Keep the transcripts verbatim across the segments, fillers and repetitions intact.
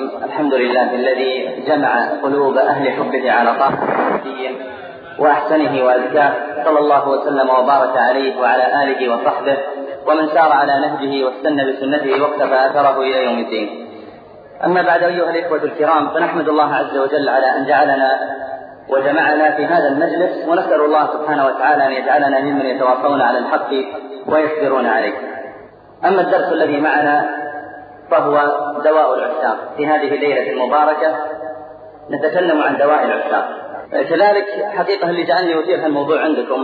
الرحيم. الحمد لله الذي جمع قلوب أهل حبه على طاعته وأحسنه وأزكاه، صلى الله وسلم وبارك عليه وعلى آله وصحبه ومن سار على نهجه واستنى بسنته واقتفى أثره إلى يوم الدين. أما بعد، أيها الإخوة الكرام، فنحمد الله عز وجل على أن جعلنا وجمعنا في هذا المجلس، ونسأل الله سبحانه وتعالى أن يجعلنا ممن يتواصون على الحق ويصبرون عليه. أما الدرس الذي معنا فهو دواء العشاق. في هذه الليلة المباركة نتكلم عن دواء العشاق. كذلك حقيقة اللي جعلني أثير الموضوع عندكم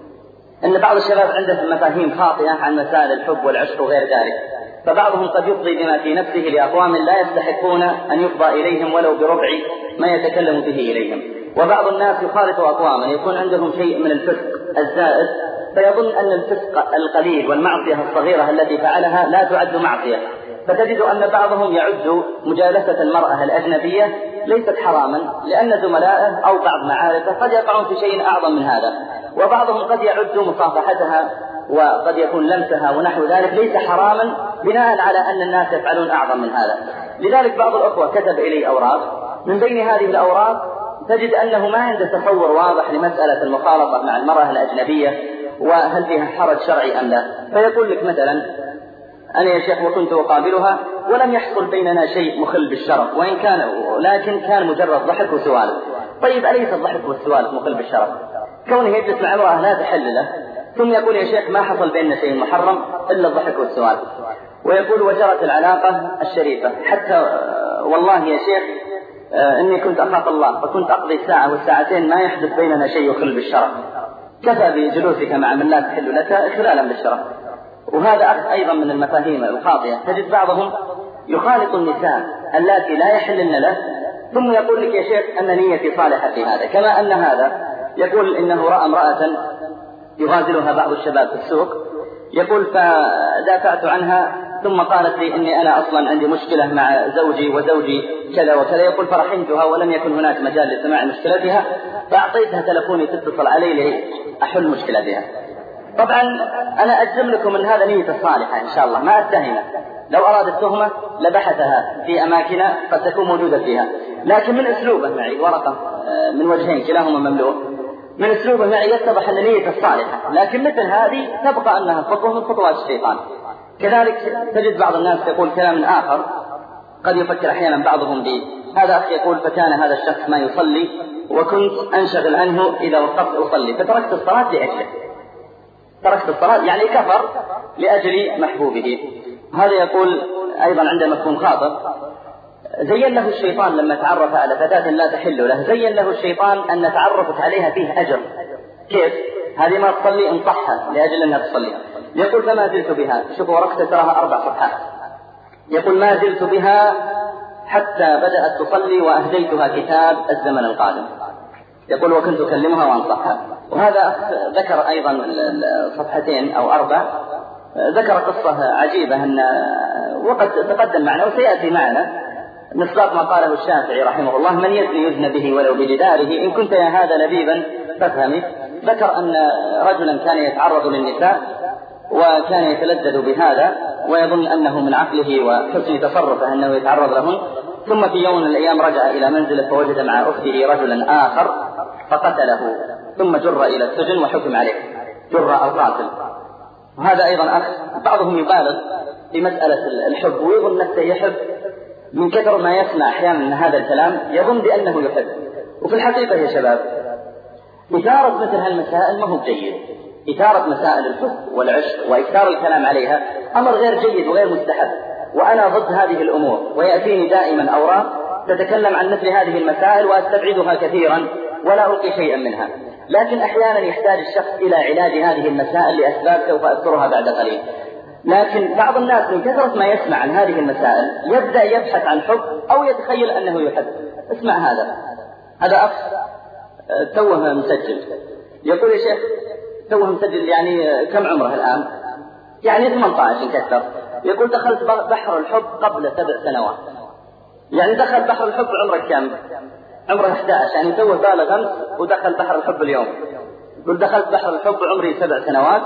أن بعض الشباب عنده مفاهيم خاطئة عن مسائل الحب والعشق وغير ذلك، فبعضهم قد يفضي بما في نفسه لأقوام لا يستحقون أن يفضى إليهم ولو بربع ما يتكلم به إليهم. وبعض الناس يخالط أقواما يكون عندهم شيء من الفسق الزائد، فيظن أن الفسق القليل والمعصية الصغيرة التي فعلها لا تعد معصية، فتجد أن بعضهم يعد مجالسة المرأة الأجنبية ليست حراما لأن زملائه أو بعض معارفه قد يقعون في شيء أعظم من هذا، وبعضهم قد يعد مصافحتها وقد يكون لمسها ونحو ذلك ليس حراما بناء على أن الناس يفعلون أعظم من هذا. لذلك بعض الأخوة كتب إلي أوراق، من بين هذه الأوراق تجد أنه ما عنده تصور واضح لمسألة المخالطة مع المرأة الأجنبية وهل فيها حرج شرعي أم لا. فيقول لك مثلا: أنا يا شيخ وكنت أقابلها ولم يحصل بيننا شيء مخل بالشرف، وإن كان لكن كان مجرد ضحك وسوالف. طيب أليس الضحك والسوالف مخل بالشرف؟ كونه يجلس مع امرأة لا تحل له ثم يقول: يا شيخ ما حصل بيننا شيء محرم إلا الضحك والسوالف. ويقول: وجرت العلاقة الشريفة حتى والله يا شيخ إني كنت أخاف الله فكنت أقضي الساعة والساعتين ما يحدث بيننا شيء يخل بالشرف، كفى بجلوسك مع من لا تحل لك إخلالا بالشرف. وهذا أيضا من المفاهيم الخاطئة. تجد بعضهم يخالط النساء اللاتي لا يحلن له ثم يقول لك: يا شيخ أن نيتي صالحة في هذا، كما أن هذا يقول إنه رأى امرأة يغازلها بعض الشباب في السوق، يقول: فدافعت عنها ثم قالت لي إني أنا أصلا عندي مشكلة مع زوجي وزوجي كذا وكذا، يقول: فرحمتها ولم يكن هناك مجال لسماع مشكلتها فأعطيتها تلفوني تتصل علي لأحل مشكلتها. طبعا أنا أجزم لكم أن هذا نية صالحة إن شاء الله، ما أتهمه. لو أراد التهمة لبحثها في أماكن قد تكون موجودة فيها، لكن من أسلوبه معي ورقة من وجهين كلاهما مملوء، من أسلوبه معي يتضح أن نية الصالحة، لكن مثل هذه تبقى أنها خطوة من خطوات الشيطان. كذلك تجد بعض الناس يقول كلام آخر قد يفكر أحيانا بعضهم به. هذا أخي يقول: فكان هذا الشخص ما يصلي وكنت أنشغل عنه إذا وقفت أصلي فتركت الصلاة لأجله. تركت الصلاة يعني كفر لأجل محبوبه. هذا يقول أيضا عنده مفهوم خاطئ: زين له الشيطان لما تعرف على فتاة لا تحل له، زين له الشيطان أن تعرفت عليها فيه أجر. كيف؟ هذه ما تصلي انصحها لأجل أنها تصليها. يقول: فما زلت بها، شوفوا ورقة تراها أربع صفحات، يقول: ما زلت بها حتى بدأت تصلي وأهديتها كتاب الزمن القادم. يقول: وكنت أكلمها وأنصحها. وهذا ذكر أيضا صفحتين أو أربع، ذكر قصة عجيبة أن وقد تقدم معنا وسيأتي معنا مصداق ما قاله الشافعي رحمه الله: من يزني يزن به ولو بجداره، إن كنت يا هذا لبيبا فافهمي. ذكر أن رجلا كان يتعرض للنساء وكان يتلذذ بهذا ويظن أنه من عقله وحسن تصرفه أنه يتعرض لهن، ثم في يوم من الأيام رجع إلى منزله فوجد مع أخته رجلا آخر فقتله، ثم جر إلى السجن وحكم عليه جر أو قاتل. وهذا أيضا أخ بعضهم يبالغ في مسألة الحب ويظن نفسه يحب، من كثر ما يسمع أحيانا من هذا الكلام يظن بأنه يحب. وفي الحقيقة يا شباب إثارة مثل هالمسائل ما هو جيد. إثارة مسائل الحب والعشق وإكثار الكلام عليها أمر غير جيد وغير مستحب، وأنا ضد هذه الأمور. ويأتيني دائما أوراق تتكلم عن مثل هذه المسائل وأستبعدها كثيرا ولا ألقي شيئا منها، لكن أحيانا يحتاج الشخص إلى علاج هذه المسائل لأسباب سوف أذكرها بعد قليل. لكن بعض الناس من كثرة ما يسمع عن هذه المسائل يبدأ يبحث عن حب أو يتخيل أنه يحب. اسمع هذا هذا أخ توه مسجل، يقول: يا شيخ توه مسجل يعني كم عمره الآن؟ يعني ثمانية عشر كثر. يقول: دخلت بحر الحب قبل سبع سنوات. يعني دخل بحر الحب عمرك كم؟ عمره أحد عشر، يعني توه بالغ أمس ودخل بحر الحب اليوم. يقول: دخلت بحر الحب عمري سبع سنوات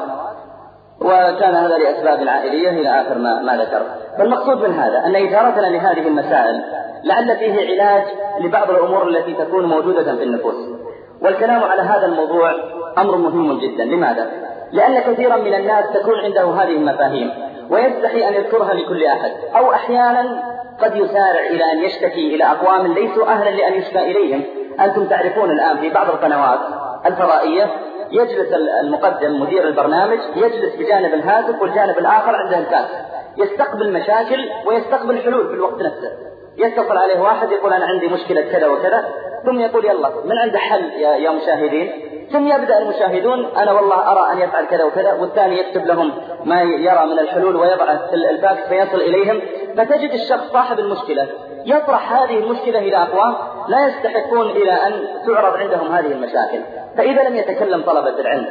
وكان هذا لأسباب عائلية إلى آخر ما, ما ذكر. فالمقصود من هذا أن إثارتنا لهذه المسائل لعل فيه علاج لبعض الأمور التي تكون موجودة في النفوس. والكلام على هذا الموضوع أمر مهم جدا. لماذا؟ لأن كثيرا من الناس تكون عنده هذه المفاهيم ويستحي أن يذكرها لكل أحد، أو أحيانا قد يسارع إلى أن يشتكي إلى أقوام ليسوا أهلا لأن يشكى إليهم. أنتم تعرفون الآن في بعض القنوات الفضائية يجلس المقدم مدير البرنامج يجلس بجانب الهاتف والجانب الآخر عنده الكاس، يستقبل مشاكل ويستقبل حلول في الوقت نفسه. يتصل عليه واحد يقول أنا عندي مشكلة كذا وكذا، ثم يقول يلا من عنده حل يا, يا مشاهدين، ثم يبدأ المشاهدون أنا والله أرى أن يفعل كذا وكذا، والثاني يكتب لهم ما يرى من الحلول ويضع الفاكس فيصل إليهم. فتجد الشخص صاحب المشكلة يطرح هذه المشكلة إلى أقوام لا يستحقون إلى أن تعرض عندهم هذه المشاكل. فإذا لم يتكلم طلبة العلم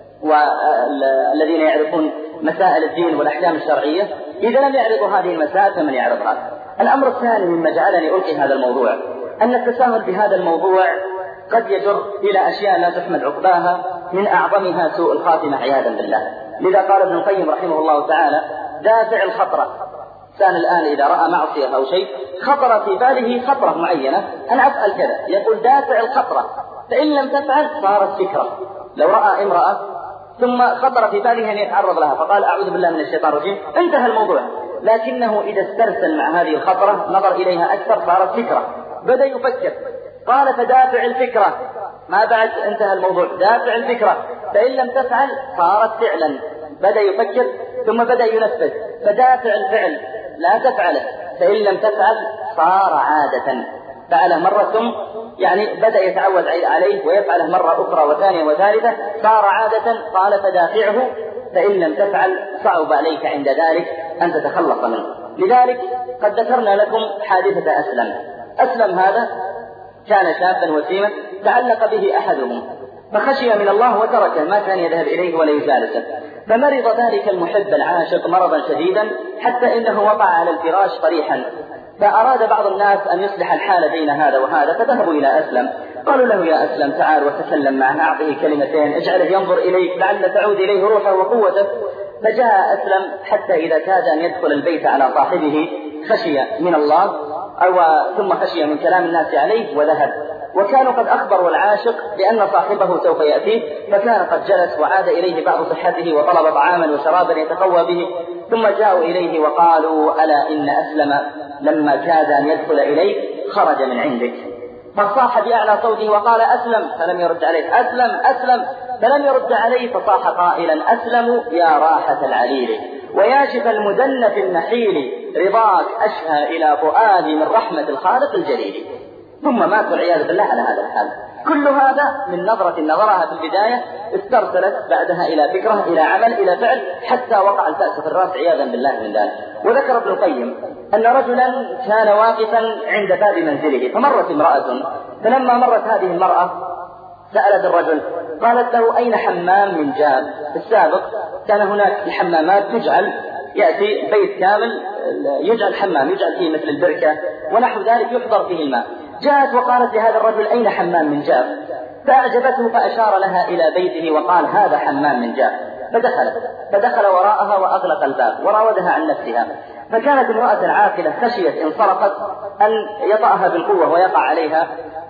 والذين يعرفون مسائل الدين والأحكام الشرعية، إذا لم يعرضوا هذه المسائل فمن يعرضها؟ الأمر الثاني مما جعلني ألقي هذا الموضوع أن التساهل بهذا الموضوع قد يجر إلى أشياء لا تحمد عقباها، من أعظمها سوء الخاتمة عياذا بالله. لذا قال ابن القيم رحمه الله تعالى دافع الخطرة. كان الآن إذا رأى معصية أو شيء خطر في باله خطرة معينة أن أفعل كذا، يقول دافع الخطرة، فإن لم تفعل صارت فكرة. لو رأى امرأة ثم خطر في باله أن يتعرض لها فقال أعوذ بالله من الشيطان الرجيم، انتهى الموضوع. لكنه إذا استرسل مع هذه الخطرة نظر إليها أكثر صارت فكرة، بدأ يفكر. قال فدافع الفكرة، ما بعد انتهى الموضوع، دافع الفكرة، فإن لم تفعل صارت فعلا. بدأ يفكر ثم بدأ ينفذ، فدافع الفعل لا تفعله، فإن لم تفعل صار عادة. فعله مرة ثم يعني بدأ يتعود عليه ويفعله مرة أخرى وثانية وثالثة، صار عادة. قال فدافعه، فإن لم تفعل صعب عليك عند ذلك أن تتخلص منه. لذلك قد ذكرنا لكم حادثة أسلم. أسلم هذا كان شابا وسيما تعلق به أحدهم فخشي من الله وتركه، ما كان يذهب إليه ولا يجالسه. فمرض ذلك المحب العاشق مرضا شديدا حتى إنه وقع على الفراش طريحا. فأراد بعض الناس أن يصلح الحال بين هذا وهذا، فذهبوا إلى أسلم قالوا له يا أسلم تعال وتكلم معه، أعطيه كلمتين اجعله ينظر إليك لعل تعود إليه روحه وقوته. فجاء أسلم حتى إذا كاد أن يدخل البيت على صاحبه خشي من الله أو ثم خشي من كلام الناس عليه وذهب. وكانوا قد أخبروا العاشق بأن صاحبه سوف يأتيه، فكان قد جلس وعاد إليه بعض صحته وطلب طعاما وشرابا يتقوى به. ثم جاءوا إليه وقالوا ألا إن أسلم لما كاد أن يدخل إليك خرج من عندك. فصاح بأعلى صوته وقال أسلم، فلم يرد عليه. أسلم أسلم، فلم يرد عليه. فصاح قائلا أسلم يا راحة العليل وياشف المدنة النحيل، رضاك أشهى إلى فؤادي من رحمة الخالق الجليل. ثم مات والعياذ بالله على هذا الحال. كل هذا من نظرة نظرها في البداية استرسلت بعدها إلى فكرة إلى عمل إلى فعل حتى وقع الفأس في الرأس عياذا بالله من ذلك. وذكر ابن القيم أن رجلا كان واقفا عند باب منزله فمرت امرأة، فلما مرت هذه المرأة سألت الرجل قالت له أين حمام من جاب؟ في السابق كان هناك الحمامات تجعل يأتي بيت كامل يجعل حمام يجعل فيه مثل البركة ونحو ذلك يحضر فيه الماء. جاءت وقالت لهذا الرجل أين حمام من جاب؟ فأعجبته فأشار لها إلى بيته وقال هذا حمام من جاب. فدخلت فدخل وراءها وأغلق الباب وراودها عن نفسها. فكانت امرأة عاقلة خشيت إن صرخت أن يطأها بالقوة ويقع عليها،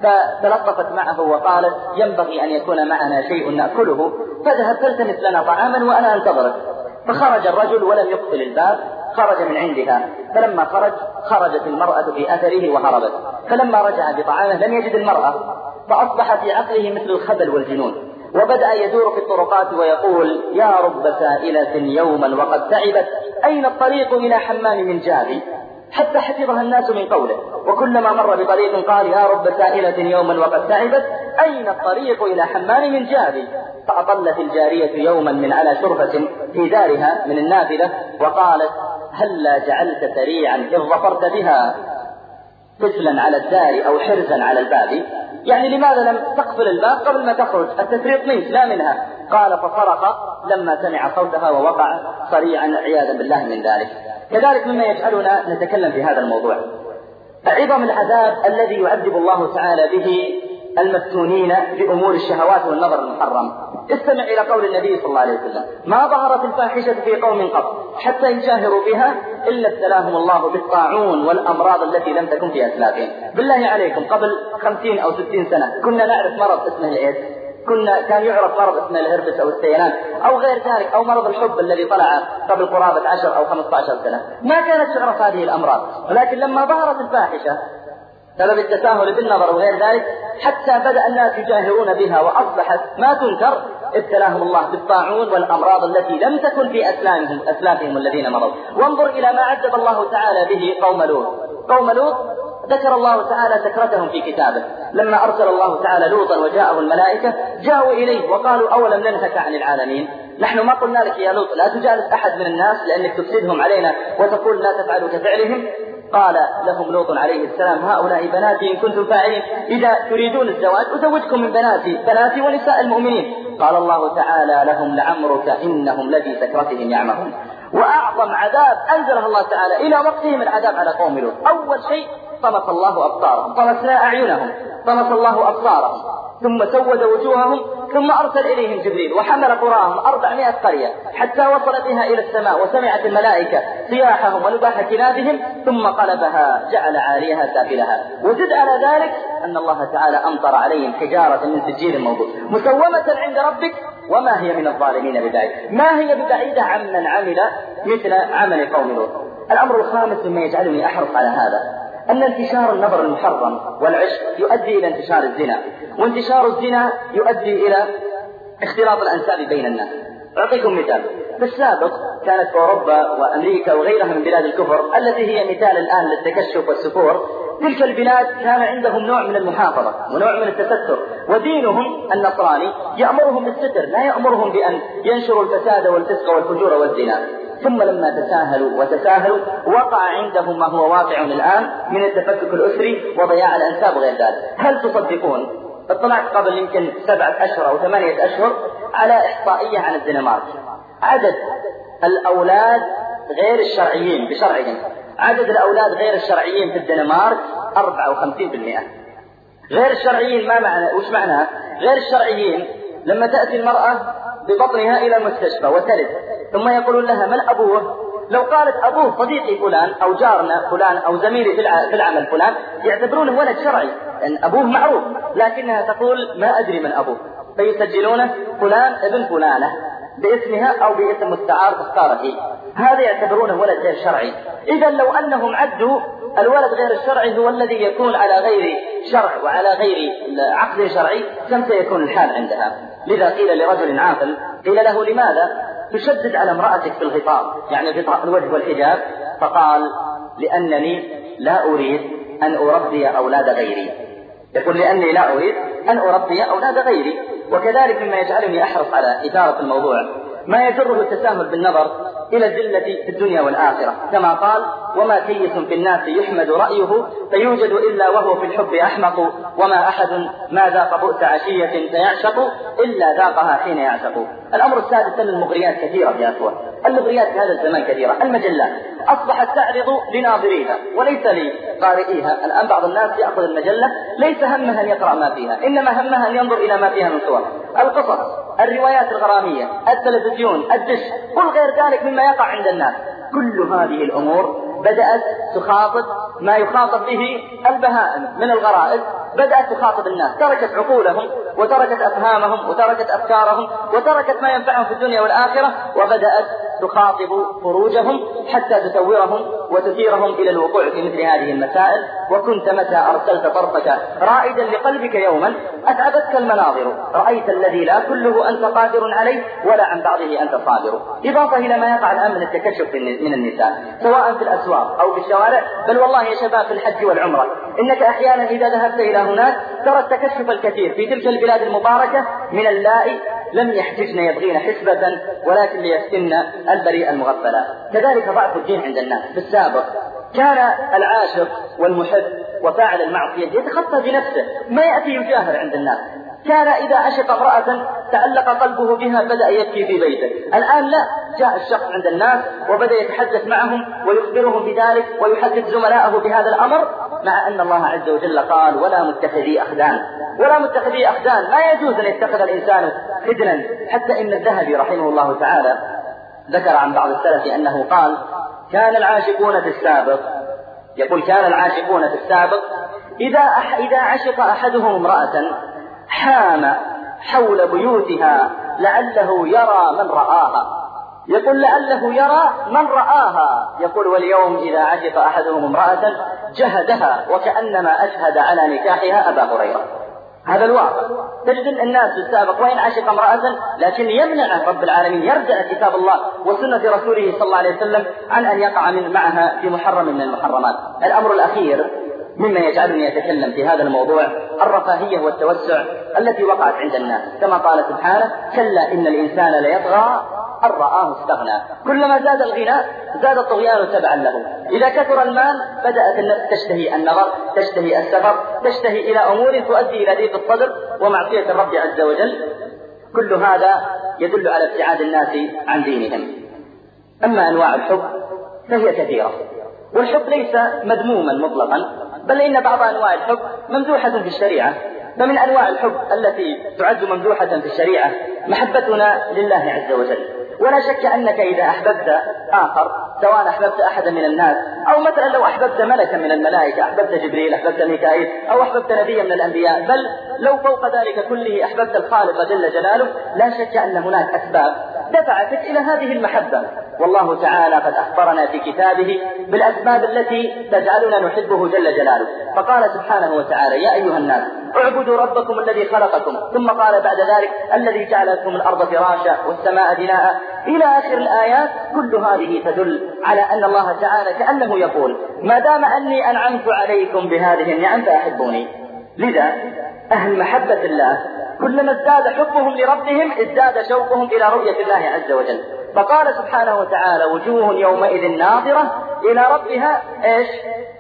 فتلطفت معه وقالت ينبغي أن يكون معنا شيء نأكله، فذهب فالتمس لنا طعاما وأنا أنتظرك. فخرج الرجل ولم يقفل الباب، خرج من عندها. فلما خرج خرجت المرأة في أثره وهربت. فلما رجع بطعامه لم يجد المرأة، فأصبح في عقله مثل الخبل والجنون، وبدأ يدور في الطرقات ويقول يا رب سائلة يوما وقد تعبت أين الطريق إلى حمام من جابي؟ حتى حفظها الناس من قوله. وكلما مر بطريق قال يا رب سائلة يوما وقد تعبت أين الطريق إلى حمام من جابي؟ فأطلت الجارية يوما من على شرفة في دارها من النافذة وقالت هلا جعلت سريعا إذ ظفرت بها قفلا على الدار أو حرزا على الباب؟ يعني لماذا لم تقفل الباب قبل ما تخرج؟ التفريط منك لا منها. قال فصرخ لما سمع صوتها ووقع صريعا عياذا بالله من ذلك. كذلك مما يجعلنا نتكلم في هذا الموضوع عظم العذاب الذي يعذب الله تعالى به المفتونين بأمور الشهوات والنظر المحرم. استمع إلى قول النبي صلى الله عليه وسلم: ما ظهرت الفاحشة في قوم قط حتى يجاهروا بها إلا ابتلاهم الله بالطاعون والأمراض التي لم تكن في أسلافهم. بالله عليكم، قبل خمسين أو ستين سنة كنا نعرف مرض اسمه الإيدز، كنا كان يعرف مرض اسمه الهربس أو السيلان أو غير ذلك، أو مرض الحب الذي طلع قبل قرابة عشر أو خمسة عشر سنة. ما كانت تعرف هذه الأمراض، ولكن لما ظهرت الفاحشة سبب التساهل بالنظر وغير ذلك حتى بدأ الناس يجاهرون بها وأصبحت ما تنكر، ابتلاهم الله بالطاعون والأمراض التي لم تكن في أسلافهم أسلافهم الذين مرضوا. وانظر إلى ما عذب الله تعالى به قوم لوط. قوم لوط ذكر الله تعالى سكرتهم في كتابه، لما أرسل الله تعالى لوطا وجاءه الملائكة جاءوا إليه وقالوا: أولم ننهك عن العالمين؟ نحن ما قلنا لك يا لوط لا تجالس أحد من الناس لأنك تفسدهم علينا وتقول لا تفعلوا كفعلهم؟ قال لهم لوط عليه السلام: هؤلاء بناتي إن كنتم فاعلين، إذا تريدون الزواج أزوجكم من بناتي بناتي ونساء المؤمنين. قال الله تعالى لهم: لعمرك إنهم لفي سكرتهم يعمهون. وأعظم عذاب أنزله الله تعالى إلى وقتهم العذاب على قوم لوط. أول شيء طمس الله أبصارهم، طمسنا أعينهم، طمس الله أبصارهم، ثم سود وجوههم، ثم أرسل إليهم جبريل وحمل قراهم أربعمائة قرية حتى وصل بها إلى السماء وسمعت الملائكة صياحهم ونباح كلابهم، ثم قلبها جعل عاليها سافلها. وزد على ذلك أن الله تعالى أمطر عليهم حجارة من سجيل موضوع مسومة عند ربك وما هي من الظالمين ببعيد. ما هي ببعيدة عمن عمل مثل عمل قوم لوط. الأمر الخامس مما يجعلني أحرص على هذا أن انتشار النظر المحرم والعشق يؤدي إلى انتشار الزنا، وانتشار الزنا يؤدي إلى اختلاط الأنساب بين الناس. أعطيكم مثال: في السابق كانت في أوروبا وأمريكا وغيرها من بلاد الكفر التي هي مثال الآن للتكشف والسفور، تلك البلاد كان عندهم نوع من المحافظة ونوع من التستر، ودينهم النصراني يأمرهم بالستر، لا يأمرهم بأن ينشروا الفساد والفسق والفجور والزنا. ثم لما تساهلوا وتساهلوا وقع عندهم ما هو واقع الآن من التفكك الأسري وضياع الأنساب وغير ذلك. هل تصدقون؟ اطلعت قبل يمكن سبعة أشهر أو ثمانية أشهر على إحصائية عن الدنمارك. عدد الأولاد غير الشرعيين بشرعهم، عدد الأولاد غير الشرعيين في الدنمارك أربعة وخمسين بالمئة. غير الشرعيين ما معنى؟ وش معناها؟ غير الشرعيين لما تأتي المرأة ببطنها إلى المستشفى وتلد، ثم يقولون لها: من أبوه؟ لو قالت أبوه صديقي فلان أو جارنا فلان أو زميلي في العمل فلان يعتبرونه ولد شرعي لأن أبوه معروف، لكنها تقول ما أدري من أبوه، فيسجلونه فلان ابن فلانة باسمها أو باسم مستعار تختاره، هذا يعتبرونه ولد غير شرعي. إذا لو أنهم عدوا الولد غير الشرعي هو الذي يكون على غير شرع وعلى غير عقد شرعي كم سيكون الحال عندها. لذا قيل لرجل عاقل، قيل له: لماذا تشدد على امرأتك في الغطاء، يعني غطاء الوجه والحجاب؟ فقال: لأنني لا أريد أن أربي أولاد غيري. يقول: لأني لا أريد أن أربي أولاد غيري. وكذلك مما يجعلني أحرص على إثارة الموضوع ما يجره التساهل بالنظر إلى الذلة في الدنيا والآخرة، كما قال: وما كيس في الناس يحمد رأيه فيوجد إلا وهو في الحب أحمق، وما أحد ما ذاق بؤس عشية فيعشق إلا ذاقها حين يعشق. الأمر السادس أن المغريات كثيرة يا أخوة، المغريات في هذا الزمان كثيرة. المجلات أصبحت تعرض لناظريها وليس لقارئيها. الآن بعض الناس يأخذ المجلة ليس همها أن يقرأ ما فيها، إنما همها أن ينظر إلى ما فيها من صور، القصص، الروايات الغرامية، التلفزيون، الدش، كل غير ذلك مما يقع عند الناس. كل هذه الأمور بدأت تخاطب ما يخاطب به البهائم من الغرائز، بدأت تخاطب الناس، تركت عقولهم وتركت أفهامهم وتركت أفكارهم وتركت ما ينفعهم في الدنيا والآخرة، وبدأت تخاطب فروجهم حتى تسورهم وتثيرهم إلى الوقوع في مثل هذه المسائل. وكنت متى أرسلت طرفك رائدا لقلبك يوما أتعبتك المناظر، رأيت الذي لا كله أنت قادر عليه ولا عن بعضه أنت صابر. إضافة إلى ما يقع الآن من التكشف من النساء سواء في الأسواق أو في الشوارع، بل والله يا شباب في الحج والعمرة إنك أحيانا إذا ذهبت إلى هناك ترى التكشف الكثير في تلك البلاد المباركة من اللائي لم يحتجن يبغين حسبة ولكن ليفتن البريء المغفلة. كذلك ضعف الدين عند الناس. في السابق كان العاشق والمحب وفاعل المعصية يتخطى بنفسه، ما يأتي يجاهر عند الناس، كان إذا عشق امرأة تعلق قلبه بها بدأ يبكي في بيته. الآن لا، جاء الشخص عند الناس وبدأ يتحدث معهم ويخبرهم بذلك ويحدث زملائه بهذا الأمر، مع أن الله عز وجل قال ولا متخذي أخدان. ولا متخذي أخدان، ما يجوز أن يتخذ الإنسان خدنا. حتى إن الذهبي رحمه الله تعالى ذكر عن بعض السلف أنه قال كان العاشقون في السابق، يقول كان العاشقون في السابق إذا, أح إذا عشق أحدهم امرأة حام حول بيوتها لعله يرى من رآها. يقول لعله يرى من رآها. يقول واليوم إذا عشق أحدهم امرأة جهدها وكأنما أشهد على نكاحها أبا هريرة. هذا الواقع. تجد الناس في السابق وإن عشق امرأة لكن يمنع رب العالمين، يرجع كتاب الله وسنة رسوله صلى الله عليه وسلم عن أن يقع من معها في محرم من المحرمات. الأمر الأخير مما يجعلني يتكلم في هذا الموضوع الرفاهية والتوسع التي وقعت عند الناس، كما قال سبحانه كلا إن الإنسان ليطغى أن رآه استغنى. كلما زاد الغناء زاد الطغيان تبعا له. إذا كثر المال بدأت النفس تشتهي النظر، تشتهي السفر، تشتهي إلى أمور تؤدي إلى ضيق الصدر ومعصية الرب عز وجل. كل هذا يدل على ابتعاد الناس عن دينهم. أما أنواع الحب فهي كثيرة، والحب ليس مذموما مطلقا، بل إن بعض أنواع الحب ممدوحة في الشريعة. فمن أنواع الحب التي تعد ممدوحة في الشريعة محبتنا لله عز وجل. ولا شك أنك إذا أحببت آخر، سواء أحببت أحدا من الناس أو مثلا لو أحببت ملكا من الملائكة، أحببت جبريل، أحببت ميكائيل، أو أحببت نبيا من الأنبياء، بل لو فوق ذلك كله أحببت الخالق جل جلاله، لا شك أن هناك أسباب دفعتك إلى هذه المحبة. والله تعالى قد أخبرنا في كتابه بالأسباب التي تجعلنا نحبه جل جلاله. فقال سبحانه وتعالى يا أيها الناس اعبدوا ربكم الذي خلقكم، ثم قال بعد ذلك الذي جعل لكم الأرض فراشا والسماء بناء، إلى آخر الآيات. كل هذه تدل على أن الله تعالى كأنه يقول ما دام أني أنعمت عليكم بهذه النعم فأحبوني. لذا أهل محبة الله كلما ازداد حبهم لربهم ازداد شوقهم إلى رؤية الله عز وجل. فقال سبحانه وتعالى وجوه يومئذ ناظرة إلى ربها إيش؟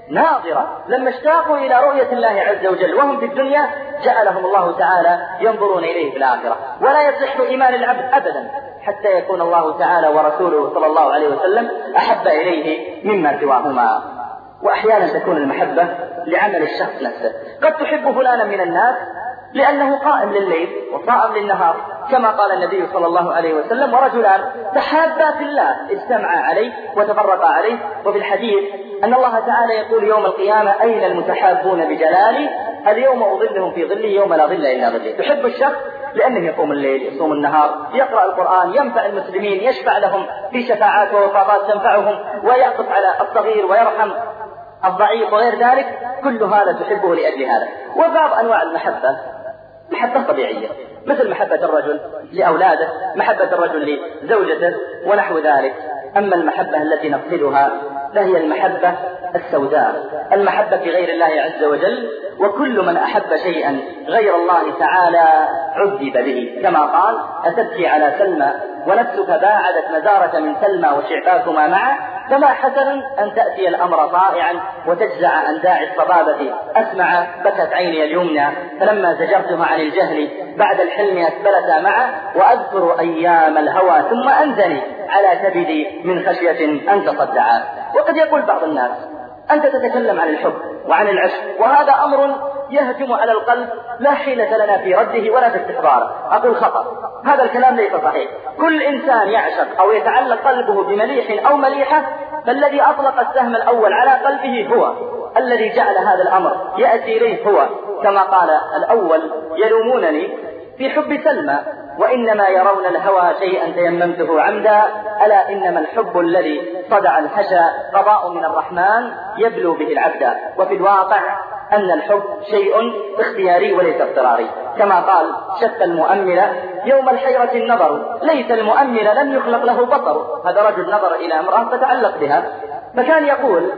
ناظرة. لما اشتاقوا إلى رؤية الله عز وجل وهم في الدنيا جعلهم الله تعالى ينظرون إليه في الآخرة. ولا يصح إيمان العبد أبدا حتى يكون الله تعالى ورسوله صلى الله عليه وسلم أحب إليه مما سواهما. وأحيانا تكون المحبة لعمل الشخص نفسه. قد تحب فلانا من الناس لأنه قائم لليل وصائم للنهار، كما قال النبي صلى الله عليه وسلم ورجلان تحابا في الله اجتمعا عليه وتفرقا عليه. وفي الحديث أن الله تعالى يقول يوم القيامة أين المتحابون بجلالي اليوم أظلهم في ظلي يوم لا ظل إلا ظلي. تحب الشخص لأنه يقوم الليل، يصوم النهار، يقرأ القرآن، ينفع المسلمين، يشفع لهم في شفاعات ووفاقات تنفعهم، ويعطف على الصغير ويرحم الضعيف وغير ذلك. كل هذا تحبه لأجل هذا. وبعض أنواع المحبة محبة طبيعية، مثل محبة الرجل لأولاده، محبة الرجل لزوجته ونحو ذلك. أما المحبة التي نقصدها فهي المحبة السوداء، المحبة في غير الله عز وجل. وكل من أحب شيئا غير الله تعالى عذب به، كما قال أتبكي على سلمى ونفسك باعدت مزارة من سلمى وشعباكما معا، فما حسن أن تأتي الأمر طائعا وتجزع عن داعي الصبابة أسمع بكت عيني اليمنى فلما زجرتها عن الجهل بعد الحلم أسبلتا معا، وأذكر أيام الهوى ثم أنزلي على كبدي من خشية أن تصدعا. وقد يقول بعض الناس أنت تتكلم عن الحب وعن العشق وهذا أمر يهجم على القلب لا حيلة لنا في رده ولا في استحضاره. أقول خطأ، هذا الكلام ليس صحيح. كل إنسان يعشق أو يتعلق قلبه بمليح أو مليحة فالذي أطلق السهم الأول على قلبه هو الذي جعل هذا الأمر يأتي إليه هو، كما قال الأول يلومونني في حب سلمى وإنما يرون الهوى شيئا تيممته عمدا، ألا إنما الحب الذي صدع الحشا قضاء من الرحمن يبلو به العبد. وفي الواقع أن الحب شيء اختياري وليس اضطراري، كما قال شف المؤمل يوم الحيرة النظر ليس المؤمل لم يخلق له بصر. هذا رجل نظر إلى امرأة فتعلق بها، فكان يقول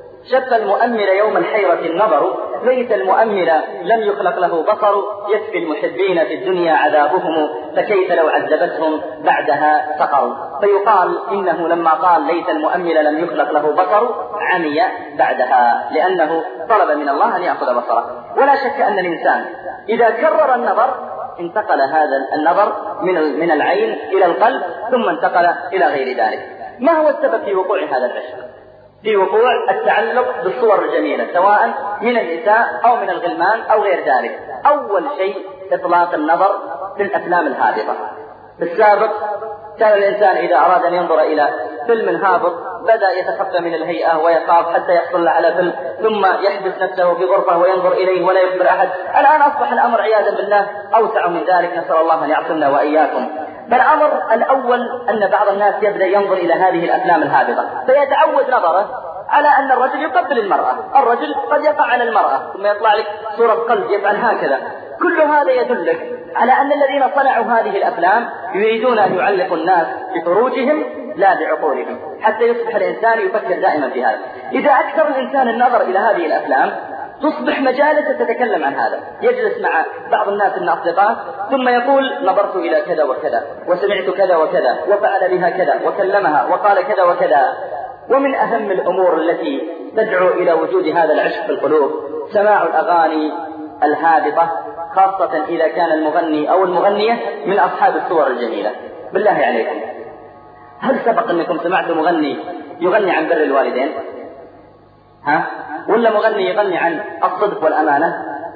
شف المؤمل يوم الحيرة النظر ليس المؤمل لم يخلق له بصر، يكفي المحبين في الدنيا عذابهم فكيف لو عذبتهم بعدها سقروا. فيقال إنه لما قال ليس المؤمل لم يخلق له بصر عمي بعدها لأنه طلب من الله أن يأخذ بصره. ولا شك أن الإنسان إذا كرر النظر انتقل هذا النظر من من العين إلى القلب ثم انتقل إلى غير ذلك. ما هو السبب في وقوع هذا العشق؟ في وقوع التعلق بالصور الجميلة سواء من النساء أو من الغلمان أو غير ذلك. أول شيء إطلاق النظر في الأفلام الهابطة. بالسابق كان الإنسان إذا أراد أن ينظر إلى فيلم هابط بدأ يتخفى من الهيئة ويخاف حتى يحصل على فيلم ثم يحبس نفسه في غرفة وينظر إليه ولا يخبر أحد. الآن أصبح الأمر عياذا بالله أوسع من ذلك، نسأل الله أن يعصمنا وإياكم. فالأمر الأول أن بعض الناس يبدأ ينظر إلى هذه الأفلام الهابطة فيتعود نظره على أن الرجل يقبل المرأة، الرجل قد يقع على المرأة ثم يطلع لك صورة قلب يفعل هكذا. كل هذا يدلك على أن الذين صنعوا هذه الأفلام يريدون أن يعلقوا الناس بفروجهم لا بعقولهم، حتى يصبح الإنسان يفكر دائما في هذا. إذا أكثر الإنسان النظر إلى هذه الأفلام تصبح مجالس تتكلم عن هذا، يجلس مع بعض الناس من أصدقاء ثم يقول نظرت إلى كذا وكذا وسمعت كذا وكذا وفعل بها كذا وكلمها وقال كذا وكذا. ومن أهم الأمور التي تدعو إلى وجود هذا العشق في القلوب سماع الأغاني الهابطة، خاصة إذا كان المغني أو المغنية من أصحاب الصور الجميلة. بالله عليكم، هل سبق أنكم سمعتم مغني يغني عن بر الوالدين؟ ها؟ ولا مغني يغني عن الصدق والأمانة؟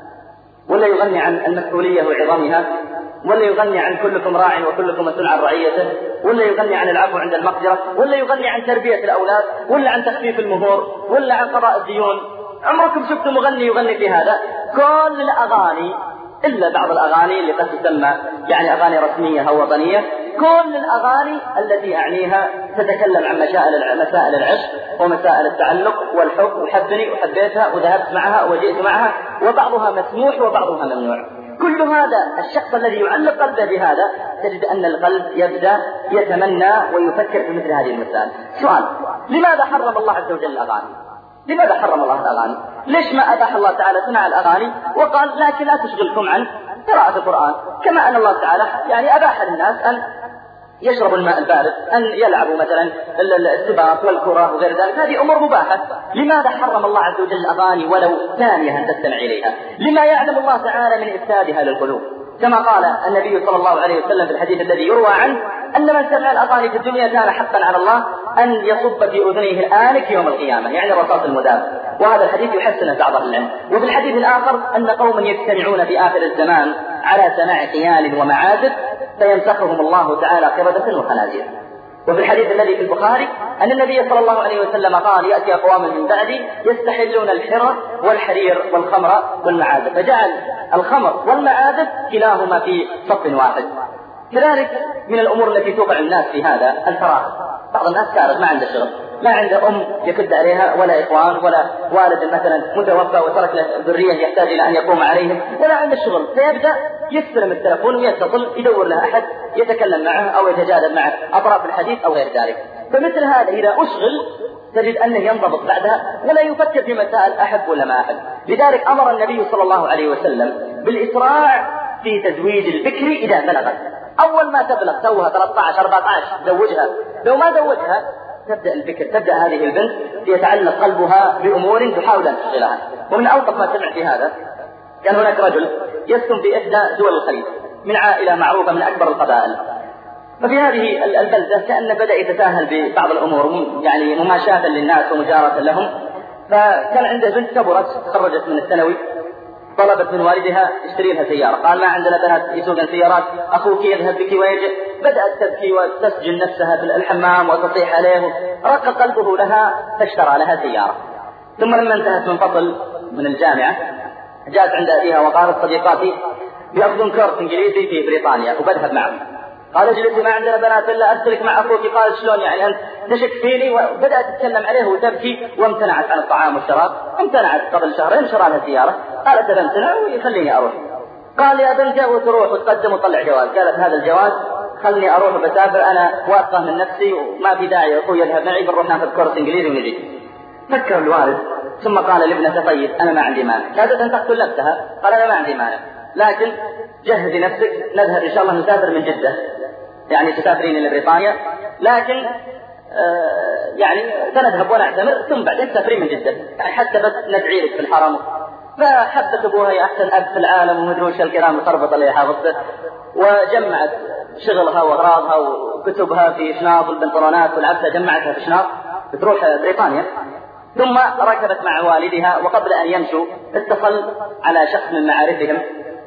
ولا يغني عن المسؤولية وعظمها؟ ولا يغني عن كلكم راع وكلكم مسؤول عن رعيته؟ ولا يغني عن العفو عند المقدرة؟ ولا يغني عن تربية الأولاد؟ ولا عن تخفيف المهور؟ ولا عن قضاء الديون؟ عمركم شفتوا مغني يغني في هذا؟ كل الأغاني إلا بعض الأغاني اللي قد تسمى يعني أغاني رسمية أو وطنية، كل الأغاني التي أعنيها تتكلم عن مسائل مسائل العشق ومسائل التعلق والحب، وحبني وحبيتها وذهبت معها وجئت معها، وبعضها مسموح وبعضها ممنوع. كل هذا الشخص الذي يعلق قلبه بهذا تجد أن القلب يبدأ يتمنى ويفكر في مثل هذه المسائل. سؤال: لماذا حرم الله عز وجل الأغاني؟ لماذا حرم الله الأغاني؟ ليش ما أباح الله تعالى سماع الأغاني وقال لكن لا تشغلكم عن قراءة القرآن؟ كما أن الله تعالى يعني أباح للناس أن يشربوا الماء البارد، أن يلعبوا مثلا السباق والكرة وغير ذلك، هذه أمور مباحة. لماذا حرم الله عز وجل الأغاني ولو ثانية أن تستمع إليها؟ لما يعلم الله تعالى من إفسادها للقلوب، كما قال النبي صلى الله عليه وسلم في الحديث الذي يروى عنه أن من سمع الأغاني في الدنيا كان حقا على الله أن يصب في أذنيه الآنك يوم القيامة، يعني الرصاص المذاب. وهذا الحديث يحسن بعض العلم. وفي الحديث الآخر أن قوما يجتمعون في آخر الزمان على سماع قيال ومعازف فيمسخهم الله تعالى قردة وخنازير. وفي الحديث الذي في البخاري أن النبي صلى الله عليه وسلم قال يأتي أقوام من بعدي يستحلون الحرى والحرير والخمر والمعازف، فجعل الخمر والمعازف كلاهما في صف واحد. كذلك من الأمور التي توقع الناس في هذا الفراغ. بعض الناس تعرف ما عنده شغل، ما عنده أم يكد عليها ولا إخوان ولا والد مثلا متوفى وترك له ذرية يحتاج إلى أن يقوم عليهم، ولا عنده شغل، فيبدأ يستلم التلفون ويتصل يدور له أحد يتكلم معه أو يتجادل معه أطراف الحديث أو غير ذلك. فمثل هذا إذا أشغل تجد أنه ينضبط بعدها ولا يفكر في مسائل أحب ولا ما أحب. لذلك أمر النبي صلى الله عليه وسلم بالإسراع في تزويج البكر إذا بلغت. أول ما تبلغ توها ثلاثة عشر أربعة عشر زوجها، لو ما زوجها تبدأ البكر، تبدأ هذه البنت يتعلق قلبها بأمور تحاول أن تشغلها. ومن ألطف ما سمع في هذا كان هناك رجل يسكن في إحدى دول الخليج من عائلة معروفة من أكبر القبائل، ففي هذه البلدة كأن بدأ يتساهل ببعض الأمور يعني مماشاة للناس ومجارة لهم. فكان عنده بنت كبرت خرجت من الثانوي، طلبت من والدها اشتري لها سيارة، قال ما عندنا بنات يسوقن سيارات، أخوك يذهب بك ويجي. بدأت تبكي وتسجن نفسها في الحمام وتصيح عليه، رق قلبه لها فاشترى لها سيارة. ثم لما انتهت من فصل من الجامعة جاءت عند أبيها وقالت صديقاتي بيأخذون كورس إنجليزي في بريطانيا وبذهب معهم. قال اجلسي ما عندنا بنات إلا أرسلك مع أخوك. قال شلون يعني أنت تشك فيني؟ وبدأت تتكلم عليه وتبكي وامتنعت عن الطعام والشراب، امتنعت قبل شهرين شرى لها سيارة. قالت بمتنع ويخليني أروح. قال يا بنت وتروح وتقدم وتطلع جواز. قالت هذا الجواز خلني أروح وبسافر، أنا واثقة من نفسي وما في داعي أخوي يذهب معي، بنروح ناخذ كورس إنجليزي ونجي. فكر الوالد ثم قال لابنته طيب أنا ما عندي مانع. كادت أن تقتل نفسها، قال أنا ما عندي مانع، لكن جهزي نفسك نذهب إن شاء الله نسافر من جدة، يعني تسافرين إلى بريطانيا، لكن آه يعني سنذهب ونعتمر ثم بعدين تسافرين من جدة، يعني حتى بس ندعي لك في الحرم فحبت أبوها يا أحسن أب في العالم ومدروش الكلام تربط اللي حافظته، وجمعت شغلها وأغراضها وكتبها في شناط والبنطلونات والعبسة جمعتها في شناط بتروح بريطانيا. ثم ركبت مع والدها، وقبل أن يمشوا اتصل على شخص من معارفهم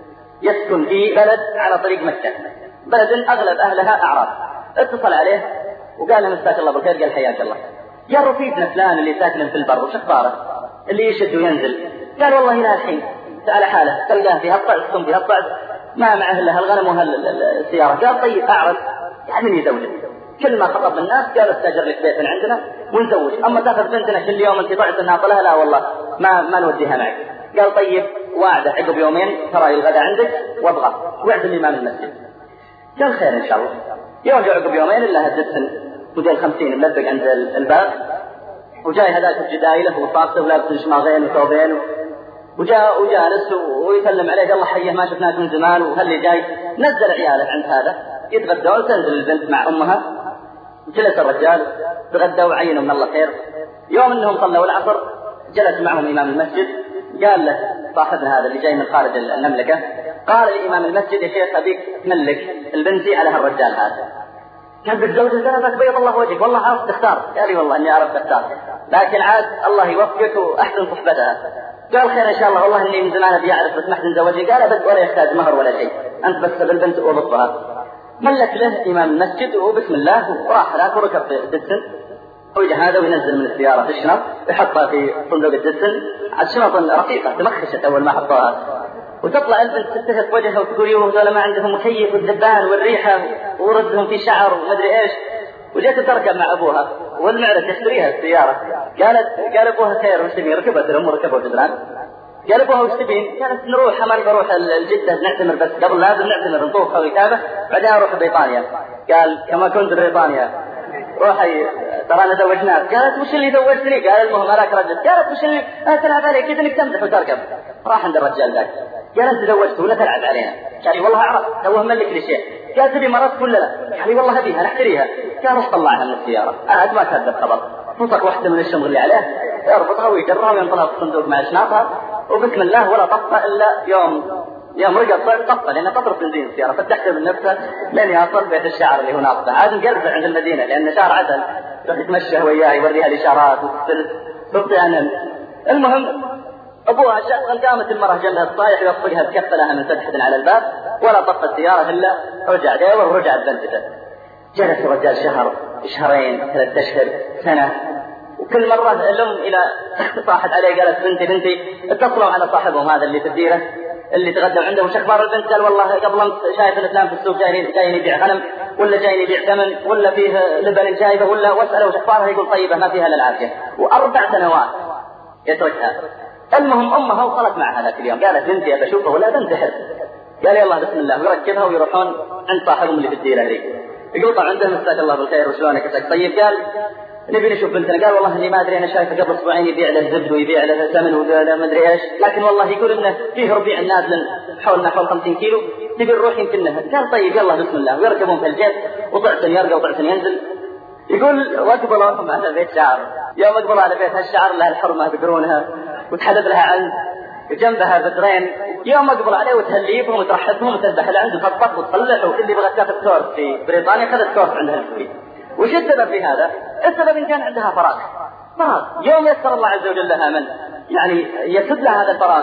يسكن في بلد على طريق مكة، بلد أغلب أهلها أعراب. اتصل عليه وقال له مساك الله بالخير، قال حياك الله، يا رفيقنا فلان اللي ساكن في البر وش أخباره اللي يشد وينزل؟ قال والله إلى الحين على حاله، تلقاه في هالطعس ثم في هالطعس ما معه إلا هالغنم وهالسيارة. قال طيب أعرض يعني زوجك، كل ما خطب الناس قال استاجر لك بيت من عندنا ونزوج، أما تاخذ بنتنا كل يوم أنت طعس ناطلها لا والله ما ما نوديها معك. قال طيب واعده عقب يومين ترى الغداء عندك وابغى وعد الإمام المسجد. قال خير إن شاء الله. يوم جاء عقب يومين إلا هدسن موديل خمسين ملبق عند الباب، وجاي هذاك الجدايله وصاصه ولابس شماغين وثوبين، وجاء وجالس ويسلم عليه، الله حيه ما شفناك من زمان وهل جاي. نزل عياله عند هذا يتغدوا، تنزل البنت مع أمها، جلس الرجال تغدوا وعينوا من الله خير. يوم انهم صلوا العصر جلس معهم إمام المسجد، قال له صاحبنا هذا اللي جاي من خارج المملكة، قال لإمام المسجد يا شيخ أبيك تملك البنتي على هالرجال هذا. قال بالزوج زادك بيض الله وجهك، والله عرفت تختار. قال لي والله اني عرفت اختار، لكن عاد الله يوفقك واحسن صحبتها. قال خير ان شاء الله، والله اني من زمان ابي اعرف بس ما احسن زوجي. قال بس ولا يحتاج مهر ولا شيء، انت بس بالبنت وبطها. ملك له امام المسجد وبسم الله وراح هناك وركب في الدسن، ويجي هذا وينزل من السياره في الشنط ويحطها في صندوق الدسن. على الشنط رقيقه تمخشت اول ما حطوها، وتطلع البنت تتهف وجهها وتقول يوم هذول ما عندهم مكيف والذبان والريحه وردهم في شعر ومدري ايش. وجت تركب مع ابوها والمعرس يشتريها السياره. قالت قال ابوها خير وش تبين؟ ركبت الام وركبوا الجدران. قال ابوها وش تبين؟ قالت نروح ما نروح الجده نعتمر، بس قبل لازم نعتمر نطوف خويتابه بعدين اروح بريطانيا. قال كما كنت بريطانيا روحي ترانا زوجناك. قالت وش اللي زوجتني؟ قال المهم اراك رجل. قالت وش اللي تلعب عليك كذا انك تمزح وتركب؟ راح عند الرجال ذاك قال انت زوجته ولا تلعب علينا؟ قال والله اعرف توه ملك لي شيء. قال تبي مرات ولا لا؟ قال والله ابيها نحتريها. قال روح طلعها من السياره، عاد ما كذب خبر، فصك واحده من الشمغ اللي عليه يربطها ويجرها وينطلها في الصندوق مع شناطها، وبسم الله ولا طفى الا يوم يوم رجع طفى لان قطر بنزين السياره، فتحت من نفسه لين يصل بيت الشعر اللي هو ناطفه. عاد مقرفه عند المدينه لان شعر عسل، يروح يتمشى وياه يوريها الاشارات وتبطي عنه. المهم ابوها شغل، قامت المراه جنبها الصايح ويطفقها بكفه لها من فتحه على الباب، ولا طفى السياره الا رجع داور ورجعت بنته. جلس الرجال شهر شهرين ثلاث اشهر سنه، وكل مرة الأم إلى صاحت عليه قالت بنتي بنتي اتصلوا على صاحبهم هذا اللي في الديرة اللي تغدوا عنده وش أخبار البنت؟ قال والله قبل أمس شايف الإسلام في السوق جاي جاي يبيع غنم ولا جاي يبيع ثمن ولا فيه لبن جايبه ولا، واسأله وش أخبارها يقول طيبة ما فيها إلا العافية. وأربع سنوات يتركها. المهم أمها وصلت معها ذاك اليوم قالت بنتي أبى أشوفه ولا تنتحر. قال يلا بسم الله ويركبها ويروحون عند صاحبهم اللي في الديرة هذيك. يقول طبعا عنده مساك الله بالخير وشلونك اسك طيب؟ قال نبي نشوف بنتنا. قال والله اني ما ادري انا شايفه قبل اسبوعين يبيع له زبد ويبيع له ثمن ولا ما ادري ايش، لكن والله يقول انه فيه ربيع نازل حولنا حول خمسين كيلو نبي نروح يمكنها. قال طيب يلا بسم الله ويركبون في الجيب وطعسن يرقى وطعسن ينزل. يقول واقبلوا لهم على بيت شعر، يوم اقبلوا على بيت هالشعر لها الحرمه بدرونها وتحدد لها عند جنبها بدرين. يوم اقبل عليه وتهليبهم وترحبهم وتذبح له عنده تطبخ وتصلح، واللي بغت تاخذ كورس في بريطانيا خذت كورس عندها الكويت. وش السبب في هذا؟ السبب إن كان عندها فراغ فراغ يوم يسر الله عز وجل لها من يعني يسد لها هذا الفراغ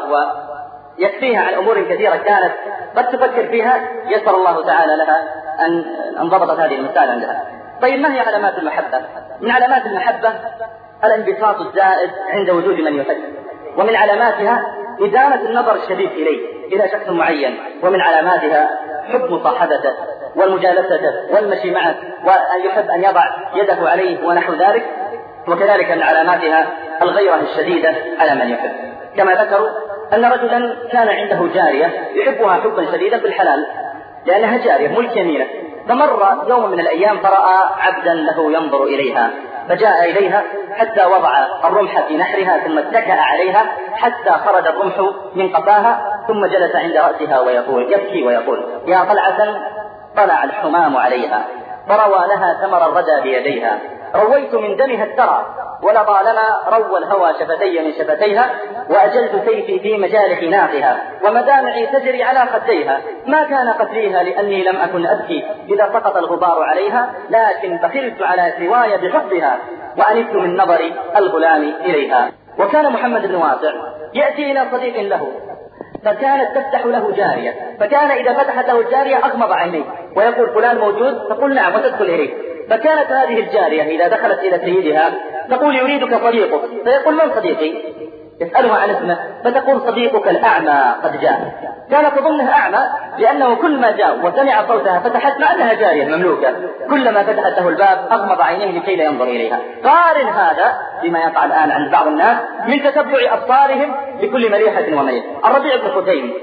ويكفيها عن أمور كثيرة كانت قد تفكر فيها، يسر الله تعالى لها أن انضبطت هذه المسائل عندها. طيب ما هي علامات المحبة؟ من علامات المحبة الانبساط الزائد عند وجود من يحب، ومن علاماتها إدامة النظر الشديد إليه إلى شخص معين، ومن علاماتها حب مصاحبته والمجالسة والمشي معه وأن يحب أن يضع يده عليه ونحو ذلك. وكذلك من علاماتها الغيرة الشديدة على من يحب، كما ذكروا أن رجلا كان عنده جارية يحبها حبا شديدا بالحلال لأنها جارية ملك يمينه، فمر يوم من الأيام فرأى عبدا له ينظر إليها فجاء إليها حتى وضع الرمح في نحرها ثم اتكأ عليها حتى خرج الرمح من قفاها، ثم جلس عند رأسها ويقول يبكي ويقول يا طلعة طلع الحمام عليها فروى لها ثمر الردى بيديها رويت من دمها الثرى، ولطالما روى الهوى شفتي من شفتيها، وأجلت سيفي في مجالح ناقها، ومدامعي تجري على خديها. ما كان قتليها لأني لم أكن أبكي إذا سقط الغبار عليها، لكن بخلت على سواي بحبها، وأنفت من نظر الغلام إليها. وكان محمد بن واسع يأتي إلى صديق له، فكانت تفتح له جارية، فكان إذا فتحت له الجارية أغمض عينيه ويقول فلان موجود؟ تقول نعم وتدخل إليه. فكانت هذه الجارية إذا دخلت إلى سيدها تقول يريدك صديقك، فيقول من صديقي؟ يسألها عن اسمه، فتقول صديقك الأعمى قد جاء. كانت تظنه أعمى لأنه كل ما جاء وسمع صوتها فتحت، مع أنها جارية مملوكة، كلما فتحت له الباب أغمض عينيه لكي لا ينظر إليها. قارن هذا بما يقع الآن عند بعض الناس من تتبع أبصارهم لكل مليحة وميت. الربيع بن خثيم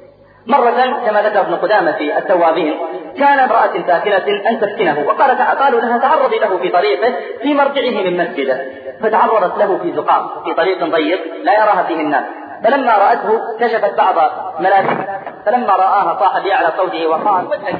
مرة كما ذكر ابن قدامة في التوابين كان امرأة ساكنة أن تفتنه، وقالت قالوا لها تعرضي له في طريقه في مرجعه من مسجده، فتعرضت له في زقاق في طريق ضيق لا يراها فيه الناس، فلما رأته كشفت بعض ملابسها، فلما رآها صاح بأعلى صوته وقال وجهك،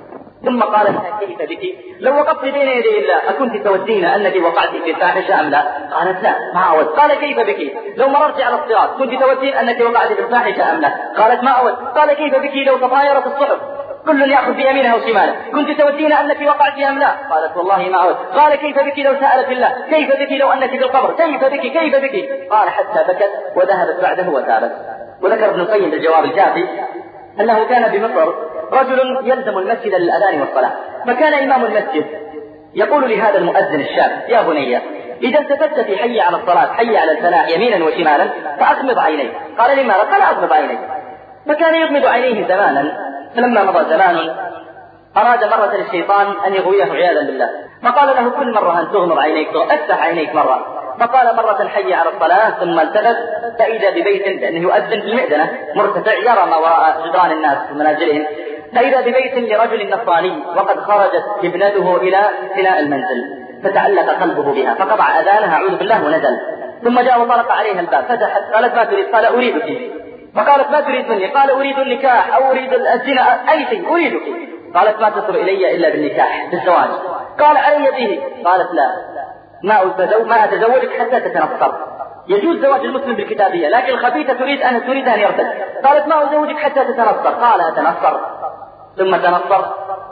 ثم قال لها كيف بك؟ لو وقفت بين يدي الله أكنت تودين أنك وقعت في الفاحشة أم لا؟ قالت لا ما أود. قال كيف بك؟ لو مررت على الصراط كنت تودين أنك وقعت في الفاحشة أم لا؟ قالت ما أود. قال كيف بك لو تطايرت الصحف كل يأخذ بيمينه وشماله كنت تودين أنك وقعت أم لا؟ قالت والله ما أود. قال كيف بك لو سألت الله؟ كيف بك لو أنك في القبر؟ كيف بك كيف بك؟ قال حتى بكت وذهبت بعده وتابت. وذكر ابن القيم بالجواب الكافي أنه كان بمصر رجل يلزم المسجد للأذان والصلاة، فكان إمام المسجد يقول لهذا المؤذن الشاب يا بني إذا التفت في حي على الصلاة حي على الفلاح يمينا وشمالا فأغمض عينيك. قال لماذا؟ قال أغمض عينيك. فكان يغمض عينيه زمانا، فلما مضى زمان أراد مرة الشيطان أن يغويه عياذا بالله، فقال له كل مرة أن تغمض عينيك افتح عينيك مرة. فقال مرة حي على الصلاة ثم التفت فإذا ببيت، لأنه يؤذن في المئذنة مرتفع يرى ما وراء جدران الناس في منازلهم، فإذا ببيت لرجل نصراني وقد خرجت ابنته إلى فناء المنزل، فتعلق قلبه بها فقطع أذانها أعوذ بالله ونزل، ثم جاء وطرق عليها الباب فتحت، قالت ما تريد؟ قال أريدك. فقالت ما تريد مني؟ قال أريد النكاح أو أريد الزنا أي شيء أريدك. قالت ما تصل إلي إلا بالنكاح بالزواج. قال علي به. قالت لا ما أتزوج ما أتزوجك حتى تتنصر. يجوز زواج المسلم بالكتابية لكن الخبيثة تريد أن تريد أن يرتد. قالت ما أزوجك حتى تتنصر. قال أتنصر. ثم تنصر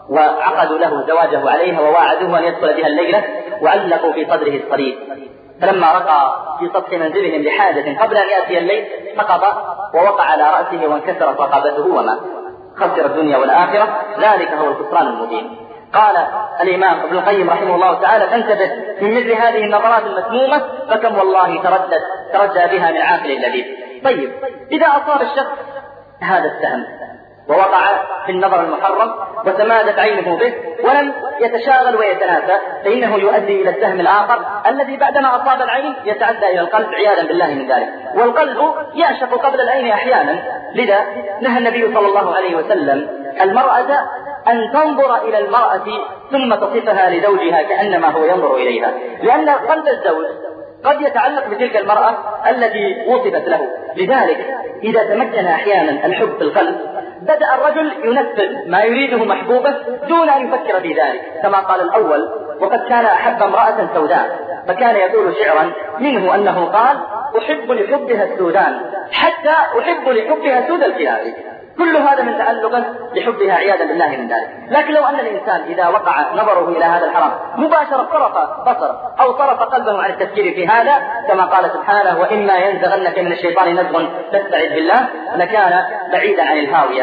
وعقدوا له زواجه عليها وواعدوه أن يدخل بها الليلة وعلقوا في صدره الصليب. فلما رقى في سطح منزلهم لحاجة قبل أن يأتي الليل سقط ووقع على رأسه وانكسرت رقبته ومات. خسر الدنيا والآخرة، ذلك هو الخسران المبين. قال الإمام ابن القيم رحمه الله تعالى فانتبه من مثل هذه النظرات المسمومة فكم والله تردد تردى بها من عاقل لبيب. طيب إذا أصاب الشخص هذا السهم ووقع في النظر المحرم وتمادت عينه به ولم يتشاغل ويتناسى فإنه يؤدي إلى السهم الآخر الذي بعدما أصاب العين يتعدى إلى القلب عياذا بالله من ذلك، والقلب يعشق قبل العين أحيانا. لذا نهى النبي صلى الله عليه وسلم المرأة أن تنظر إلى المرأة ثم تصفها لزوجها كأنما هو ينظر إليها، لأن قلب الزوج قد يتعلق بتلك المرأة التي وصفت له. لذلك إذا تمكن أحيانا الحب في القلب بدأ الرجل ينفذ ما يريده محبوبه دون أن يفكر في ذلك، كما قال الأول وقد كان أحب امرأة سوداء فكان يقول شعرا منه أنه قال أحب لحبها السودان حتى أحب لحبها سود الكلاب. كل هذا من تعلق لحبها عياذا بالله من ذلك. لكن لو أن الإنسان إذا وقع نظره إلى هذا الحرام مباشرة صرف بصره أو صرف قلبه عن التفكير في هذا كما قال سبحانه وإما ينزغنك من الشيطان نزغ فاستعذ بالله لكان بعيدا عن الهاوية.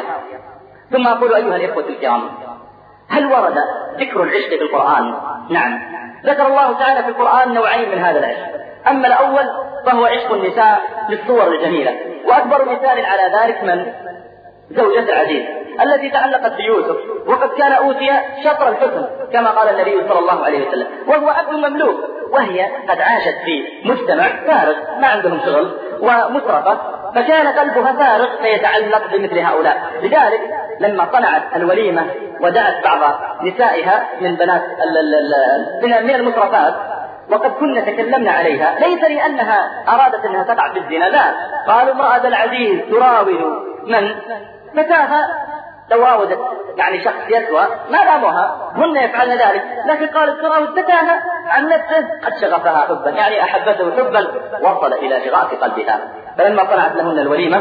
ثم أقول أيها الإخوة الكرام هل ورد ذكر العشق في القرآن؟ نعم، ذكر الله تعالى في القرآن نوعين من هذا العشق. أما الأول فهو عشق النساء للصور الجميلة، وأكبر مثال على ذلك من زوجة العزيز التي تعلقت بيوسف وقد كان أوتي شطر الحسن كما قال النبي صلى الله عليه وسلم، وهو عبد مملوك وهي قد عاشت في مجتمع فارغ ما عندهم شغل ومسرفة، فكان قلبها فارغ فيتعلق بمثل هؤلاء. لذلك لما صنعت الوليمة ودعت بعض نسائها من بنات من المسرفات وقد كنا تكلمنا عليها ليس لأنها أرادت أنها تقع بالزنا، لا، قالوا امرأة العزيز تراود من فتاها لو راودت يعني شخص يسوى ما لاموها، هن يفعلن ذلك، لكن قالت تراودتها عن نفسه قد شغفها حبا، يعني أحبته حبا وصل إلى شغاف قلبها. فلما صنعت لهن الوليمة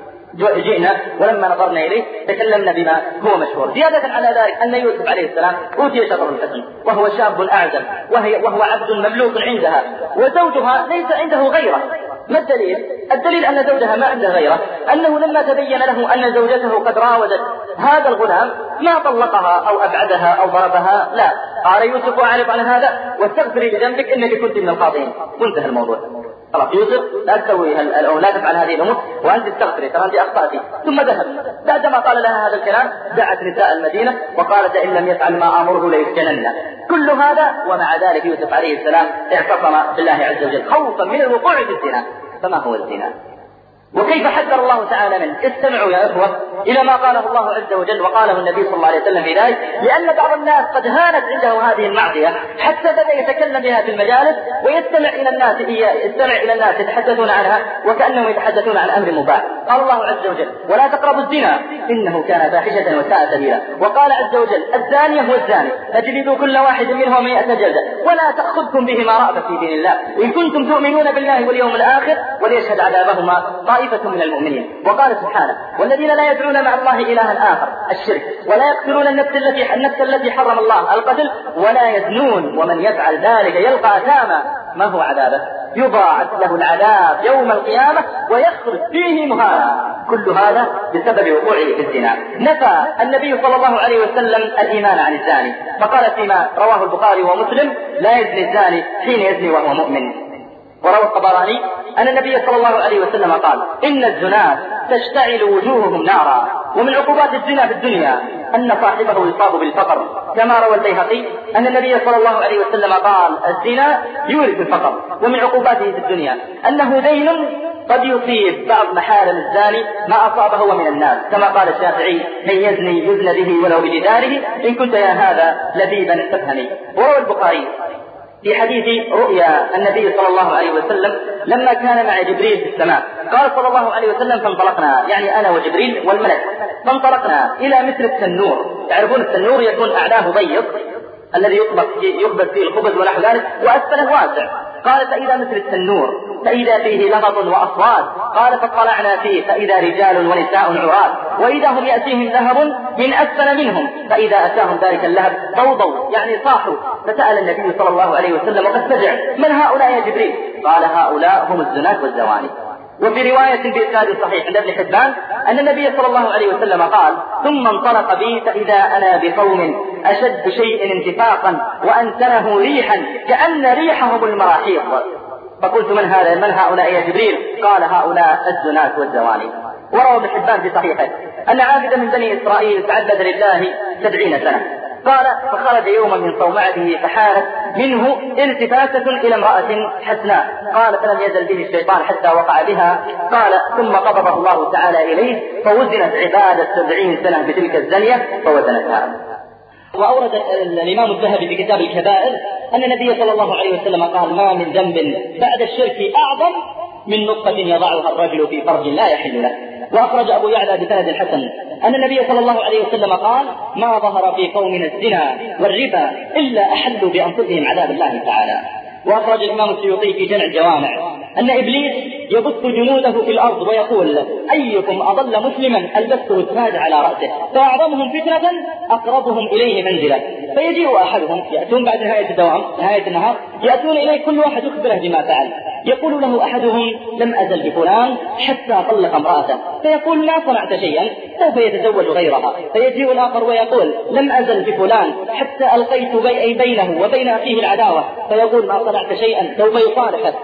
جئنا ولما نظرنا إليه تكلمنا بما هو مشهور. زيادة على ذلك أن يوسف عليه السلام أوتي شطر الحسن وهو شاب أعزب وهي وهو عبد مملوك عندها، وزوجها ليس عنده غيره. ما الدليل؟ الدليل أن زوجها ما عنده غيره، أنه لما تبين له أن زوجته قد راودت هذا الغلام ما طلقها أو أبعدها أو ضربها، لا، قال يوسف أعرف عن هذا واستغفري لذنبك إنك كنت من الخاطئين، وانتهى الموضوع. خلاص يوسف لا تسوي أو لا تفعل هذه الأمور وأنت استغفري ترى أنت أخطأتي. ثم ذهب، بعدما قال لها هذا الكلام دعت نساء المدينة وقالت إن لم يفعل ما أمره ليسجنن. كل هذا ومع ذلك يوسف عليه السلام اعتصم بالله عز وجل خوفا من الوقوع في الزنا. فما هو الزنا؟ وكيف حذر الله تعالى منه؟ استمعوا يا إخوة إلى ما قاله الله عز وجل وقاله النبي صلى الله عليه وسلم في ذلك، لأن بعض الناس قد هانت عنده هذه المعصية حتى بدأ يتكلم بها في المجالس ويستمع إلى الناس يستمع إلى الناس يتحدثون عنها وكأنهم يتحدثون عن أمر مباح. قال الله عز وجل ولا تقربوا الزنا إنه كان فاحشة وساء سبيلا. وقال عز وجل الزانية والزاني فاجلدوا كل واحد منهم مئة جلدة ولا تأخذكم بهما رأفة في دين الله إن كنتم تؤمنون بالله واليوم الآخر وليشهد عذابهما طائفة من المؤمنين. وقال سبحانه والذين لا يدعون مع الله إلها آخر الشرك ولا يقتلون النفس التي النفس التي حرم الله القتل ولا يزنون ومن يفعل ذلك يلقى أثاما. ما هو عذابه؟ يضاعف له العذاب يوم القيامة ويخرج فيه مهانا. كل هذا بسبب وقوعه في الزنا. نفى النبي صلى الله عليه وسلم الإيمان عن الزاني فقال فيما رواه البخاري ومسلم لا يزني الزاني حين يزني وهو مؤمن. وروى الطبراني أن النبي صلى الله عليه وسلم قال إن الزناة تشتعل وجوههم نارا ومن عقوبات الزنا في الدنيا أن صاحبه يصاب بالفقر، كما روى البيهقي أن النبي صلى الله عليه وسلم قال الزنا يورث الفقر، ومن عقوباته في الدنيا أنه دين قد يصيب بعض محارم الزاني ما أصابه هو من الناس، كما قال الشافعي من يزني يزن به ولو بجداره إن كنت يا هذا لبيبا فافهمي. وروى البخاري في حديث رؤيا النبي صلى الله عليه وسلم لما كان مع جبريل في السماء قال صلى الله عليه وسلم فانطلقنا، يعني أنا وجبريل والملك، فانطلقنا إلى مثل التنور. تعرفون التنور يكون أعلاه ضيق الذي يخبز فيه الخبز ونحو ذلك وأسفله واسع. قال فإذا مثل التنور فإذا فيه لغط وأصوات. قال فاطلعنا فيه فإذا رجال ونساء عراة وإذا هم يأتيهم لهب من أسفل منهم فإذا أتاهم ذلك اللهب ضوضوا يعني صاحوا. فسأل النبي صلى الله عليه وسلم وقد فزع من هؤلاء يا جبريل؟ قال هؤلاء هم الزناة والزواني. وفي رواية بإسناد صحيح عند ابن حبان أن النبي صلى الله عليه وسلم قال ثم انطلق بي فإذا أنا بقوم أشد شيء انتفاقا وأنتنه ريحا كأن ريحهم المراحيض. فقلت من هذا من هؤلاء يا جبريل؟ قال هؤلاء الزناة والزواني. وروى ابن حبان في صحيحه أن عابدا من بني إسرائيل تعبد لله سبعين سنة قال فخرج يوما من صومعته فحانت منه التفاتة إلى امرأة حسناء قال فلم يزل به الشيطان حتى وقع بها. قال ثم قبضه الله تعالى إليه فوزنت عبادة سبعين سنة بتلك الزنية فوزنتها. وأورد الإمام الذهبي في كتاب الكبائر أن النبي صلى الله عليه وسلم قال ما من ذنب بعد الشرك أعظم من نطفة يضعها الرجل في فرج لا يحل له. وأخرج أبو يعلى بسند الحسن أن النبي صلى الله عليه وسلم قال ما ظهر في قومنا الزنا والربا إلا أحلوا بأنفسهم عذاب الله تعالى. وأخرج الإمام السيوطي في جمع الجوامع أن إبليس يبث جنوده في الأرض ويقول أيكم أضل مسلما ألبسته التاج على رأسه فأعظمهم فتنة أقربهم إليه منزلة. فيجيء أحدهم يأتون بعد نهاية الدوام نهاية النهار يأتون إليه كل واحد يخبره بما فعل. يقول له أحدهم لم أزل بفلان حتى طلق امرأته فيقول ما صنعت شيئا سوف يتزوج غيرها. فيجيء الآخر ويقول لم أزل بفلان حتى ألقيت بي بينه وبين أخيه العداوة فيقول ما صنعت شيئا سوف يصالحه.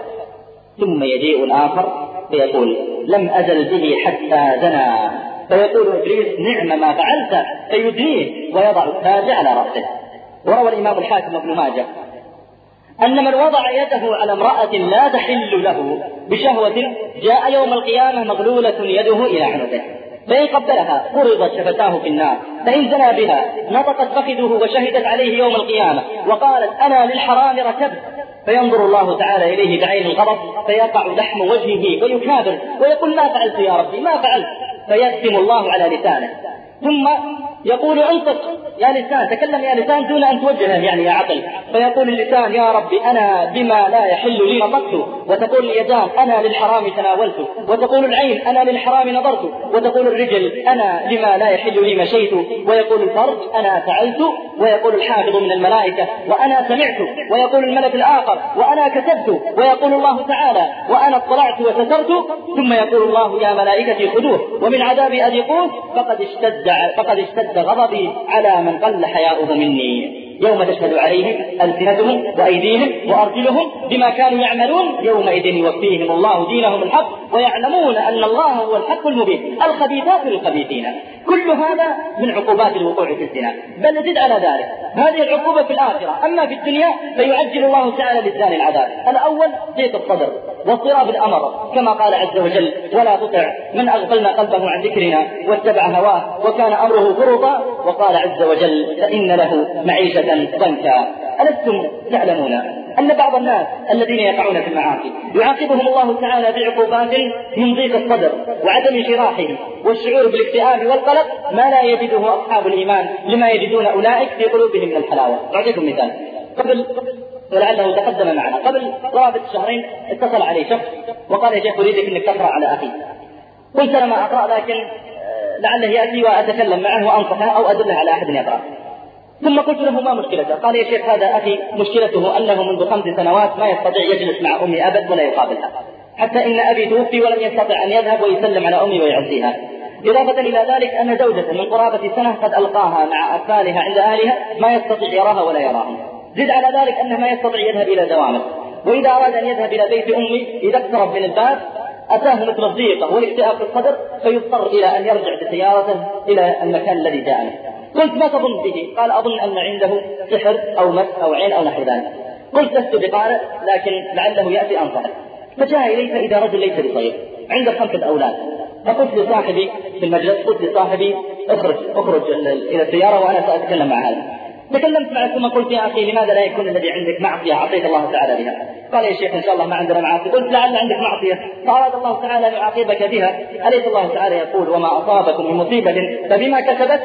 ثم يجيء الآخر فيقول لم أزل به حتى زنى فيقول إبليس نعم ما فعلت فيدنيه ويضع التاج على رأسه. وروى الإمام الحاكم ابن ماجه أن من وضع يده على امرأة لا تحل له بشهوة جاء يوم القيامة مغلولة يده إلى عنقه فإن قبلها فرضت شفتاه في النار فإن زنى بها نطقت فخذه وشهدت عليه يوم القيامة وقالت أنا للحرام ركبت فينظر الله تعالى إليه بعين الغضب فيقع لحم وجهه ويكابر ويقول ما فعلت يا ربي ما فعلت فيختم الله على لسانه ثم يقول انطق يا لسان، تكلم يا لسان دون أن توجهه يعني يا عقل، فيقول اللسان يا ربي أنا بما لا يحل لي نطقت، وتقول اليدان أنا للحرام تناولت، وتقول العين أنا للحرام نظرت، وتقول الرجل أنا لما لا يحل لي مشيت، ويقول الفرج أنا فعلت، ويقول الحافظ من الملائكة وأنا سمعت، ويقول الملك الآخر وأنا كتبت، ويقول الله تعالى وأنا اطلعت وسترت، ثم يقول الله يا ملائكتي خذوه ومن عذابي أذيقوه فقد اشتد فقد اشتد غضبي على من قل حياؤه مني. يوم تشهد عليهم ألسنتهم وأيديهم وأرجلهم بما كانوا يعملون يومئذ يوفيهم الله دينهم الحق ويعلمون أن الله هو الحق المبين. الخبيثات للخبيثين، كل هذا من عقوبات الوقوع في الزنا. بل زد على ذلك هذه العقوبة في الآخرة، أما في الدنيا فيعجل الله تعالى للزاني العذاب. الأول ضيق الصدر واضطراب الأمر، كما قال عز وجل ولا تطع من أغفلنا قلبه عن ذكرنا واتبع هواه وكان أمره فرطا، وقال عز وجل فإن له معيشة ضنكا. ألستم تعلمون أن بعض الناس الذين يقعون في المعاصي يعاقبهم الله تعالى بعقوبات من ضيق الصدر وعدم شراحه والشعور بالاكتئاب والقلق ما لا يجده أصحاب الإيمان لما يجدون أولئك في قلوبهم من الحلاوة. أعطيكم مثال، قبل ولعله تقدم معنا قبل قرابة شهرين اتصل علي شخص وقال يا شيخ أريدك أنك تقرأ على أخي. قلت أنا ما أقرأ، لكن لعله يأتي وأتكلم معه وأنصحه أو أدله على أحد يقرأ. ثم قلت له ما مشكلته؟ قال يا شيخ هذا أخي مشكلته أنه منذ خمس سنوات ما يستطيع يجلس مع أمي أبد ولا يقابلها، حتى إن أبي توفي ولم يستطع أن يذهب ويسلم على أمي ويعزيها. إضافة إلى ذلك أن زوجته من قرابة سنة قد ألقاها مع أطفالها عند أهلها ما يستطيع يراها ولا يراهم. زد على ذلك أنه ما يستطيع يذهب إلى دوامه، وإذا أراد أن يذهب إلى بيت أمي إذا اقترب من الباب أتاه مثل الضيقة والاكتئاب في الصدر فيضطر إلى أن يرجع بسيارته إلى المكان الذي جاء منه. قلت ما تظن به؟ قال أظن أن عنده سحر أو مس أو عين أو نحو ذلك. قلت لست بقارئ لكن لعله يأتي أنصحه. فجاء إلي فإذا رجل ليس بصغير عنده خمسة أولاد، فقلت لصاحبي في المجلس قلت لصاحبي اخرج اخرج إلى السيارة وأنا سأتكلم مع هذا. تكلمت معه ثم قلت يا أخي لماذا لا يكون الذي عندك معصية أعطيك الله تعالى بها؟ قال يا شيخ إن شاء الله ما عندنا معاصي. قلت لعل عندك معصية فأراد الله تعالى أن يعاقبك بها. أليس الله تعالى يقول وما أصابكم من مصيبة فبما كسبت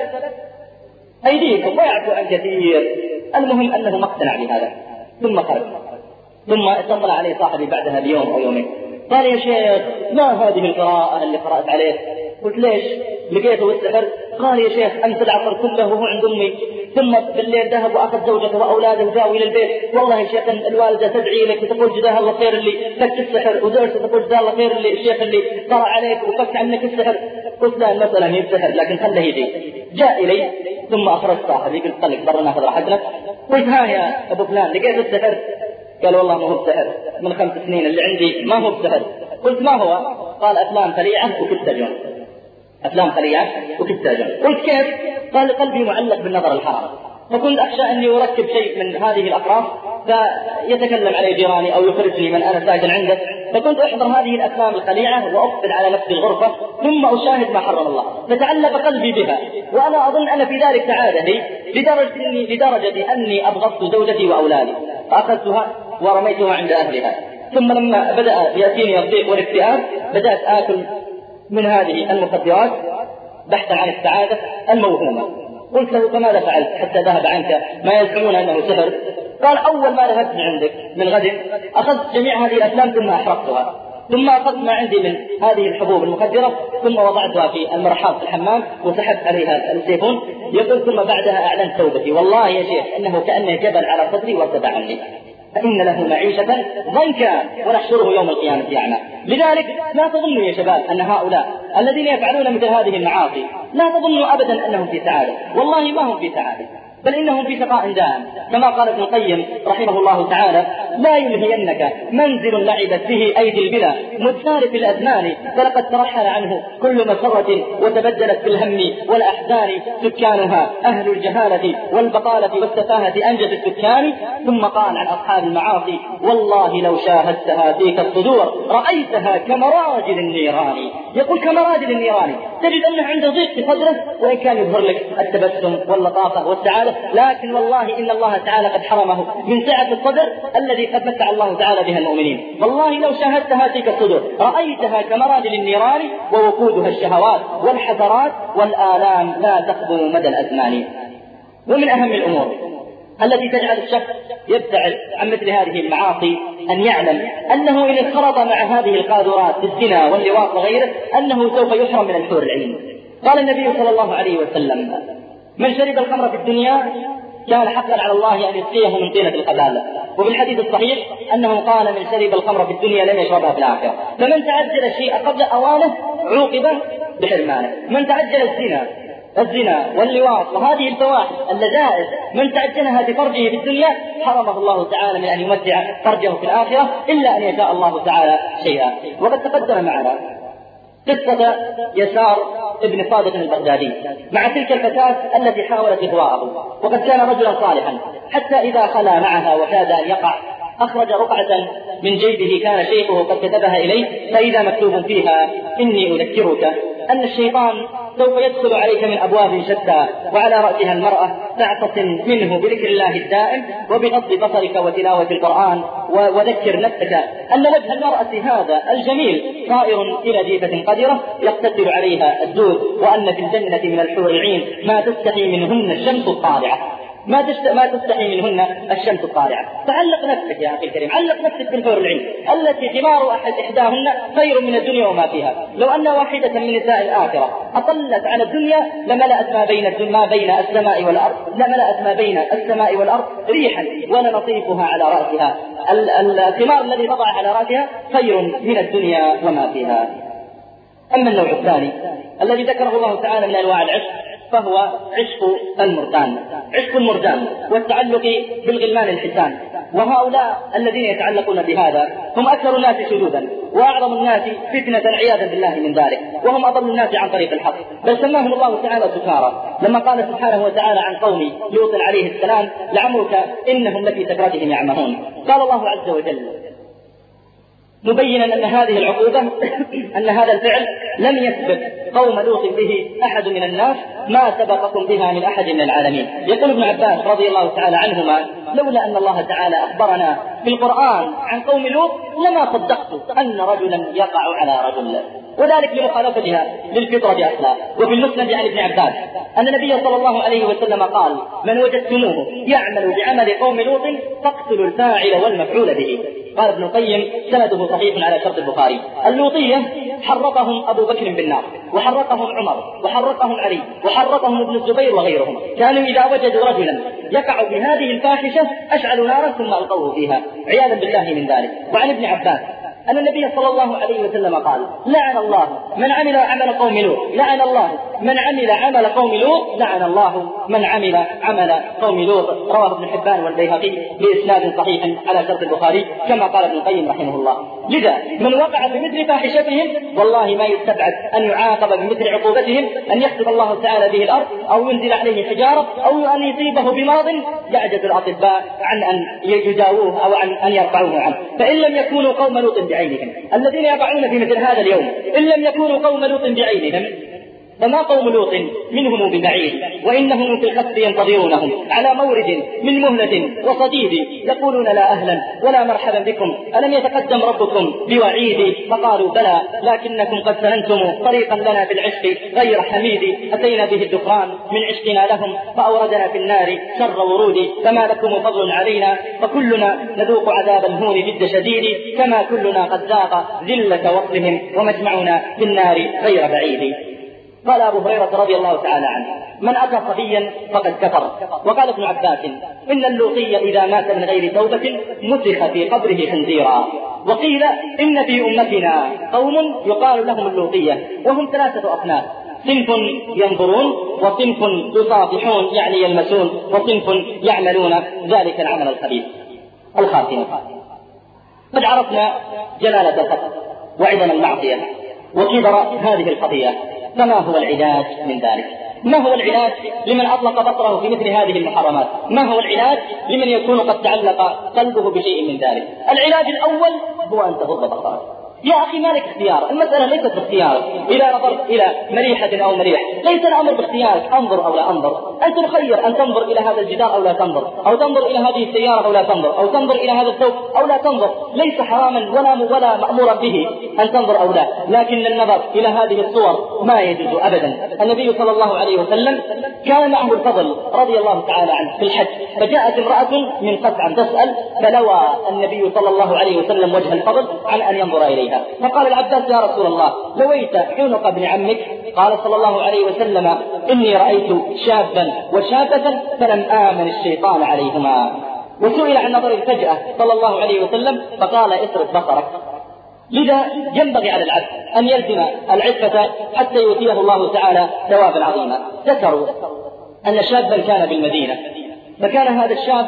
أيديكم ويعفو عن كثير؟ المهم أنه ما اقتنع بهذا ثم خرج. ثم اتصل علي صاحبي بعدها بيوم أو يومين قال يا شيخ ما هذه القراءة اللي قرأت عليه؟ قلت ليش؟ لقيته والسحر؟ قال يا شيخ أمس العصر كله وهو عند أمي، ثم بالليل ذهب وأخذ زوجته وأولاده وجاءوا إلى البيت، والله يا شيخ الوالدة تدعي لك وتقول جزاها الله خير اللي فك السحر، وزوجته تقول جزاها الله خير اللي الشيخ اللي قرأ عليك وفك عنك السحر. قلت لا المسألة هي السحر لكن خله يجي. جاء إلي ثم أخرج صاحبي قلت طلق برا ناخذ راحتنا. قلت ها يا أبو فلان لقيت السحر؟ قال والله ما هو السحر، من خمس سنين اللي عندي ما هو السحر. قلت ما هو؟ قال أفلام خليعة وكتاجون. أفلام خليعة وكتاجون. قلت كيف؟ قال قلبي معلق بالنظر الحرام، فكنت أخشى أني أركب شيء من هذه الأطراف فيتكلم علي جيراني أو يخرجني من أنا ساكن عنده، فكنت أحضر هذه الأفلام الخليعة وأقفل على نفسي الغرفة ثم أشاهد ما حرم الله، فتعلق قلبي بها وأنا أظن أن في ذلك سعادة لي لدرجة أني, لدرجة أني أبغضت زوجتي وأولادي فأخذتها ورميتها عند أهلها. ثم لما بدأ يأتيني الضيق والاكتئاب بدأت آكل من هذه المخدرات بحثا عن السعادة الموهومة. قلت له فماذا فعلت حتى ذهب عنك ما يزعمون أنه سحر؟ قال أول ما ذهبت من عندك من غد أخذت جميع هذه الأفلام ثم أحرقتها، ثم أخذت ما عندي من هذه الحبوب المخدرة ثم وضعتها في المرحاض في الحمام وسحبت عليها السيفون. يقول ثم بعدها أعلنت توبتي، والله يا شيخ إنه كأنه جبل على صدري وارتفع عني، فإن له معيشة ضنكا ونحشره يوم القيامة أعمى. لذلك لا تظنوا يا شباب أن هؤلاء الذين يفعلون مثل هذه المعاصي لا تظنوا أبدا أنهم في سعادة، والله ما هم في سعادة بل إنهم في شقاء دائم. كما قال ابن القيم رحمه الله تعالى لا يلهينك منزل لعبت به أيدي البلا متفارق الأزمان فلقد ترحل عنه كل مسرة وتبدلت بالهم والأحزان سكانها أهل الجهالة والبطالة والسفاهة أنجز السكان. ثم قال عن أصحاب المعاصي والله لو شاهدتها فيك الصدور رأيتها كمراجل النيران. يقول كمراجل النيران، تجد أنه عنده ضيق في صدره وإن كان يظهر لك التبسم واللطافة والسعادة لكن والله إن الله تعالى قد حرمه من سعة الصدر الذي قد متع الله تعالى بها المؤمنين. والله لو شاهدت هذه الصدور رأيتها كمراد للنيران ووقودها الشهوات والحسرات والآلام لا تخبو مدى الأزمان. ومن أهم الأمور التي تجعل الشخص يبتعد عن مثل هذه المعاصي أن يعلم أنه إن انخرط مع هذه القاذورات الزنا واللواط وغيره أنه سوف يحرم من الحور العين. قال النبي صلى الله عليه وسلم: من شرب الخمر في الدنيا كان حقا على الله أن يسقيه من طينة الخبال. وفي الحديث الصحيح أنه قال: من شرب الخمر في الدنيا لم يشربها في الآخرة. فمن تعجل الشيء قبل أوانه عوقب بحرمانه. من تعجل الزنا الزنا واللواط وهذه الفواحش اللذائذ من تعجلها بفرجه في الدنيا حرمه الله تعالى من أن يمتع فرجه في الآخرة إلا أن يشاء الله تعالى شيئا. وقد تقدم معنا قصة يسار ابن صادق البغدادي مع تلك الفتاة التي حاولت إغواءه، وقد كان رجلا صالحا حتى إذا خلا معها وكاد أن يقع أخرج رقعة من جيبه كان شيخه قد كتبها إليه، فإذا مكتوب فيها: إني أذكرك أن الشيطان سوف يدخل عليك من أبواب شتى، وعلى رأسها المرأة، تعتصم منه بذكر الله الدائم وبغض بصرك وتلاوة القرآن، وذكر نفسك أن وجه المرأة هذا الجميل طائر إلى جيفة قدرة يقتتل عليها الدود، وأن في الجنة من الحور العين ما تستحي منهن الشمس الطالعة ما ما تستحي منهن الشمس الطالعة. فعلق نفسك يا أخي الكريم، علق نفسك بالحور العين التي ثمار أحد إحداهن خير من الدنيا وما فيها. لو أن واحدة من نساء الآخرة أطلت على الدنيا لملأت ما بين ما بين السماء والأرض لملأت ما بين السماء والأرض ريحا ولنطيفها على رأسها. الثمار الذي تضع على رأسها خير من الدنيا وما فيها. أما النوع الثاني الذي ذكره الله تعالى من أنواع العشق فهو عشق المردان عشق المردان والتعلق بالغلمان الحسان. وهؤلاء الذين يتعلقون بهذا هم أكثر الناس شذوذا وأعظم الناس فتنة عياذا بالله من ذلك، وهم أضل الناس عن طريق الحق، بل سماهم الله تعالى سكارى لما قال سبحانه وتعالى عن قوم لوط عليه السلام: لعمرك إنهم لفي سكرتهم يعمهون. قال الله عز وجل مبينا أن هذه العقوبة أن هذا الفعل لم يسبق قوم لوط به أحد من الناس ما سبقكم بها من أحد من العالمين. يقول ابن عباس رضي الله تعالى عنهما: لولا أن الله تعالى أخبرنا في القرآن عن قوم لوط لما صدقت أن رجلا يقع على رجل، وذلك لمخالفتها للفطرة بأصلها. وفي المسند عن ابن عباس أن النبي صلى الله عليه وسلم قال: من وجدتموه يعمل بعمل قوم لوط فاقتلوا الفاعل والمفعول به. قال ابن القيم: سنده صحيح على شرط البخاري. اللوطية حرقهم أبو بكر بالنار، وحرقهم عمر، وحرقهم علي، وحرقهم ابن الزبير وغيرهم. كانوا إذا وجدوا رجلا يقع بهذه الفاحشة أشعلوا نارا ثم ألقوه فيها عياذا بالله من ذلك. وعن ابن عباس أن النبي صلى الله عليه وسلم قال: لعن الله من عمل عمل قوم لوط لعن الله من عمل عمل قوم لوط لعن الله من عمل عمل قوم لوط. رواه ابن حبان والبيهقي بإسناد صحيح على شرط البخاري كما قال ابن القيم رحمه الله. لذا من وقع بمثل فاحشتهم والله ما يستبعد أن يعاقب بمثل عقوبتهم، أن يخسف الله تعالى به الأرض أو ينزل عليه حجارة أو أن يصيبه بمرض يعجز الأطباء عن أن يجاووه أو عن أن يرفعوه عنه. فإن لم يكونوا قوم لوط بعينهم الذين يقعون في مثل هذا اليوم، إن لم يكونوا قوم لوط بعينهم فما قوم لوط منهم ببعيد، وإنهم في الخسف ينتظرونهم على مورد من مهلة وصديد يقولون لا أهلا ولا مرحبا بكم ألم يتقدم ربكم بوعيد؟ فقالوا بلى لكنكم قد سننتم طريقا لنا في العشق غير حميد، أتينا به الدخان من عشقنا لهم فأوردنا في النار شر ورود، فما لكم فضل علينا فكلنا نذوق عذاب الهون جد شديد، كما كلنا قد ذاق ذلة وصلهم ومجمعنا في النار غير بعيد. قال أبو هريرة رضي الله تعالى عنه: من أتى صبيا فقد كفر. وقال ابن عباس: إن اللوطي إذا مات من غير توبة مسخ في قبره خنزيرا. وقيل إن في أمتنا قوم يقال لهم اللوطية وهم ثلاثة أصناف: صنف ينظرون، وصنف يصافحون يعني يلمسون، وصنف يعملون ذلك العمل الخبيث. الخاتمة. قد عرفنا جلالة الخطأ وعظم المعصية وكبر هذه القضية، فما هو العلاج من ذلك؟ ما هو العلاج لمن أطلق بصره في مثل هذه المحرمات؟ ما هو العلاج لمن يكون قد تعلق قلبه بشيء من ذلك؟ العلاج الأول هو أن تغض بصرك. يا أخي مالك اختيار، المسألة ليست باختيار. إذا نظرت إلى مريحة أو مريح ليس الأمر باختيارك انظر أو لا انظر، أنت مخير أن تنظر إلى هذا الجدار أو لا تنظر، أو تنظر إلى هذه السيارة أو لا تنظر، أو تنظر إلى هذا الثوب أو لا تنظر. ليس حراما ولا ولا مأمورا به أن تنظر أو لا، لكن النظر إلى هذه الصور ما يجوز أبدا. النبي صلى الله عليه وسلم كان معه الفضل رضي الله تعالى عنه في الحج، فجاءت امرأة من قسعة تسأل، فلوى النبي صلى الله عليه وسلم وجه الفضل عن أن ينظر إليها، فقال العباس يا رسول الله لويت عنق ابن عمك؟ قال صلى الله عليه وسلم إني رأيت شابا وشابة فلم آمن الشيطان عليهما. وسئل عن نظر الفجأة صلى الله عليه وسلم فقال اصرف بصرك. لذا ينبغي على العبد أن يلزم العفة حتى يؤتيه الله تعالى ثوابا عظيما. ذكروا أن شابا كان بالمدينة، فكان هذا الشاب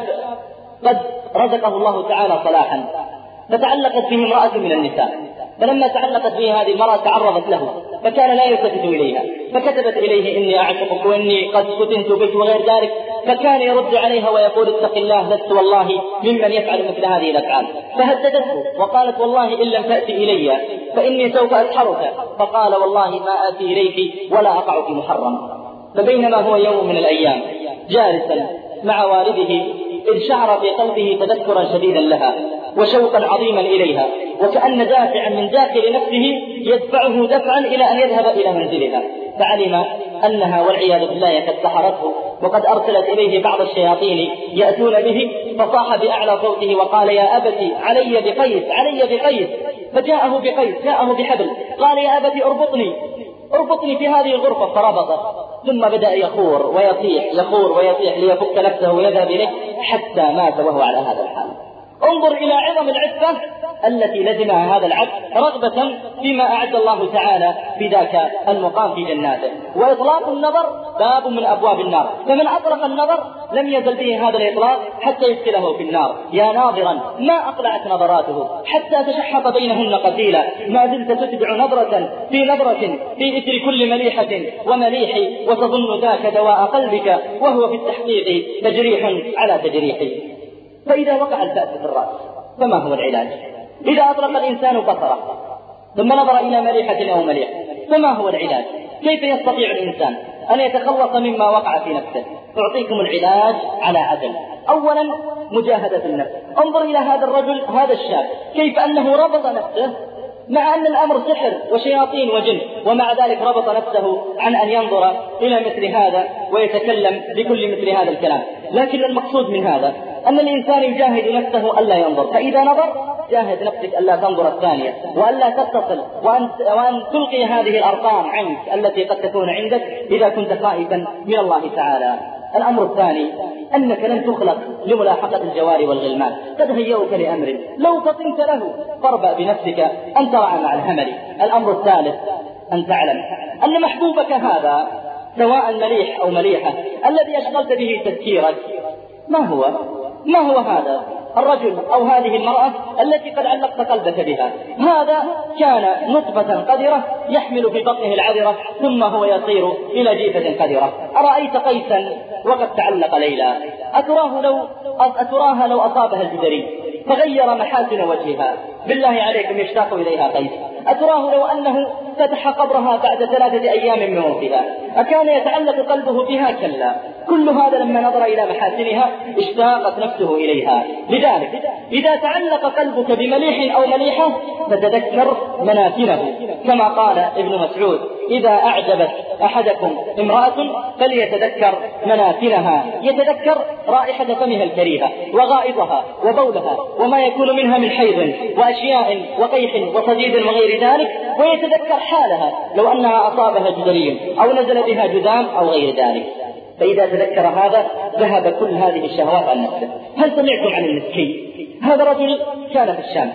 قد رزقه الله تعالى صلاحا، فتعلقت به امرأة من النساء، فلما تعلقت به هذه المرأة تعرضت له فكان لا يلتفت إليها، فكتبت إليه إني أعشقك وإني قد فتنت بك وغير ذلك، فكان يرد عليها ويقول اتق الله لست والله ممن يفعل مثل هذه الأفعال. فهددته وقالت والله إن لم تأتي إلي فإني سوف أسحرك، فقال والله ما آتي إليك ولا أقع في محرم. فبينما هو يوم من الأيام جالسا مع والده إذ شعر في قلبه تذكرا شديدا لها وشوقا عظيما إليها، وكأن دافعا من داخل نفسه يدفعه دفعا إلى أن يذهب إلى منزلها، فعلم أنها والعياذ بالله قد سحرته وقد أرسلت إليه بعض الشياطين يأتون به، فصاح بأعلى صوته وقال يا أبتي علي بقيس علي بقيس، فجاءه بقيس جاءه بحبل، قال يا أبتي اربطني اربطني في هذه الغرفة، فربطه، ثم بدأ يخور ويطيح يخور ويطيح ليفك نفسه ويذهب إليه حتى مات وهو على هذا الحال. انظر إلى عظم العفة التي لزمها هذا العبد رغبة فيما أعد الله تعالى في ذاك المقام في جناته. وإطلاق النظر باب من أبواب النار، فمن أطلق النظر لم يزل به هذا الإطلاق حتى يدخله في النار. يا ناظرا ما أقلعت نظراته حتى تشحط بينهن قتيلا، ما زلت تتبع نظرة في نظرة في إثر كل مليحة ومليح، وتظن ذاك دواء قلبك وهو في التحقيق تجريح على تجريح. فإذا وقع البأس في الرأس فما هو العلاج؟ إذا أطلق الإنسان بصره ثم نظر إلى مليحة أو مليح فما هو العلاج؟ كيف يستطيع الإنسان أن يتخلص مما وقع في نفسه؟ أعطيكم العلاج على عدل. أولا مجاهدة النفس. انظر إلى هذا الرجل هذا الشاب كيف أنه ربط نفسه مع أن الأمر سحر وشياطين وجن، ومع ذلك ربط نفسه عن أن ينظر إلى مثل هذا ويتكلم بكل مثل هذا الكلام. لكن المقصود من هذا أن الإنسان يجاهد نفسه ألا ينظر، فإذا نظر جاهد نفسك ألا تنظر الثانية وألا تتصل، وأن, وأن تلقي هذه الأرقام عنك التي قد تكون عندك إذا كنت خائفا من الله تعالى. الأمر الثاني أنك لن تخلق لملاحقة الجوار والغلمان، قد هيئوك لأمر لو فطنت له فاربأ بنفسك أن ترعى مع الهمل. الأمر الثالث أن تعلم أن محبوبك هذا سواء مليح أو مليحة الذي أشغلت به تذكيرك ما هو ما هو هذا الرجل أو هذه المرأة التي قد علقت قلبك بها. هذا كان نطفة قذرة يحمل في بطنه العذرة ثم هو يصير إلى جيفة قذرة. أرأيت قيسا وقد تعلق ليلى، أتراه لو أتراها لو أصابها الجدري فغير محاسن وجهها، بالله عليكم يشتاق إليها قيس؟ أتراه لو أنه فتح قبرها بعد ثلاثة أيام من موتها أكان يتعلق قلبه بها؟ كلا، كل هذا لما نظر إلى محاسنها اشتاقت نفسه إليها. لذلك إذا تعلق قلبك بمليح أو مليحة فتذكر مناكنه، كما قال ابن مسعود إذا أعجبت أحدكم امرأة فليتذكر مناكنها، يتذكر رائحة فمها الكريهة وغائطها وبولها وما يكون منها من حيض وأشياء وقيح وصديد وغير ذلك، ويتذكر حالها لو أنها أصابها جدري أو نزل بها جذام أو غير ذلك. فإذا تذكر هذا ذهب كل هذه الشهوات عن نفسه. هل سمعتم عن المسكين؟ هذا رجل كان في الشام،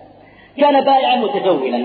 كان بائعا متجولا،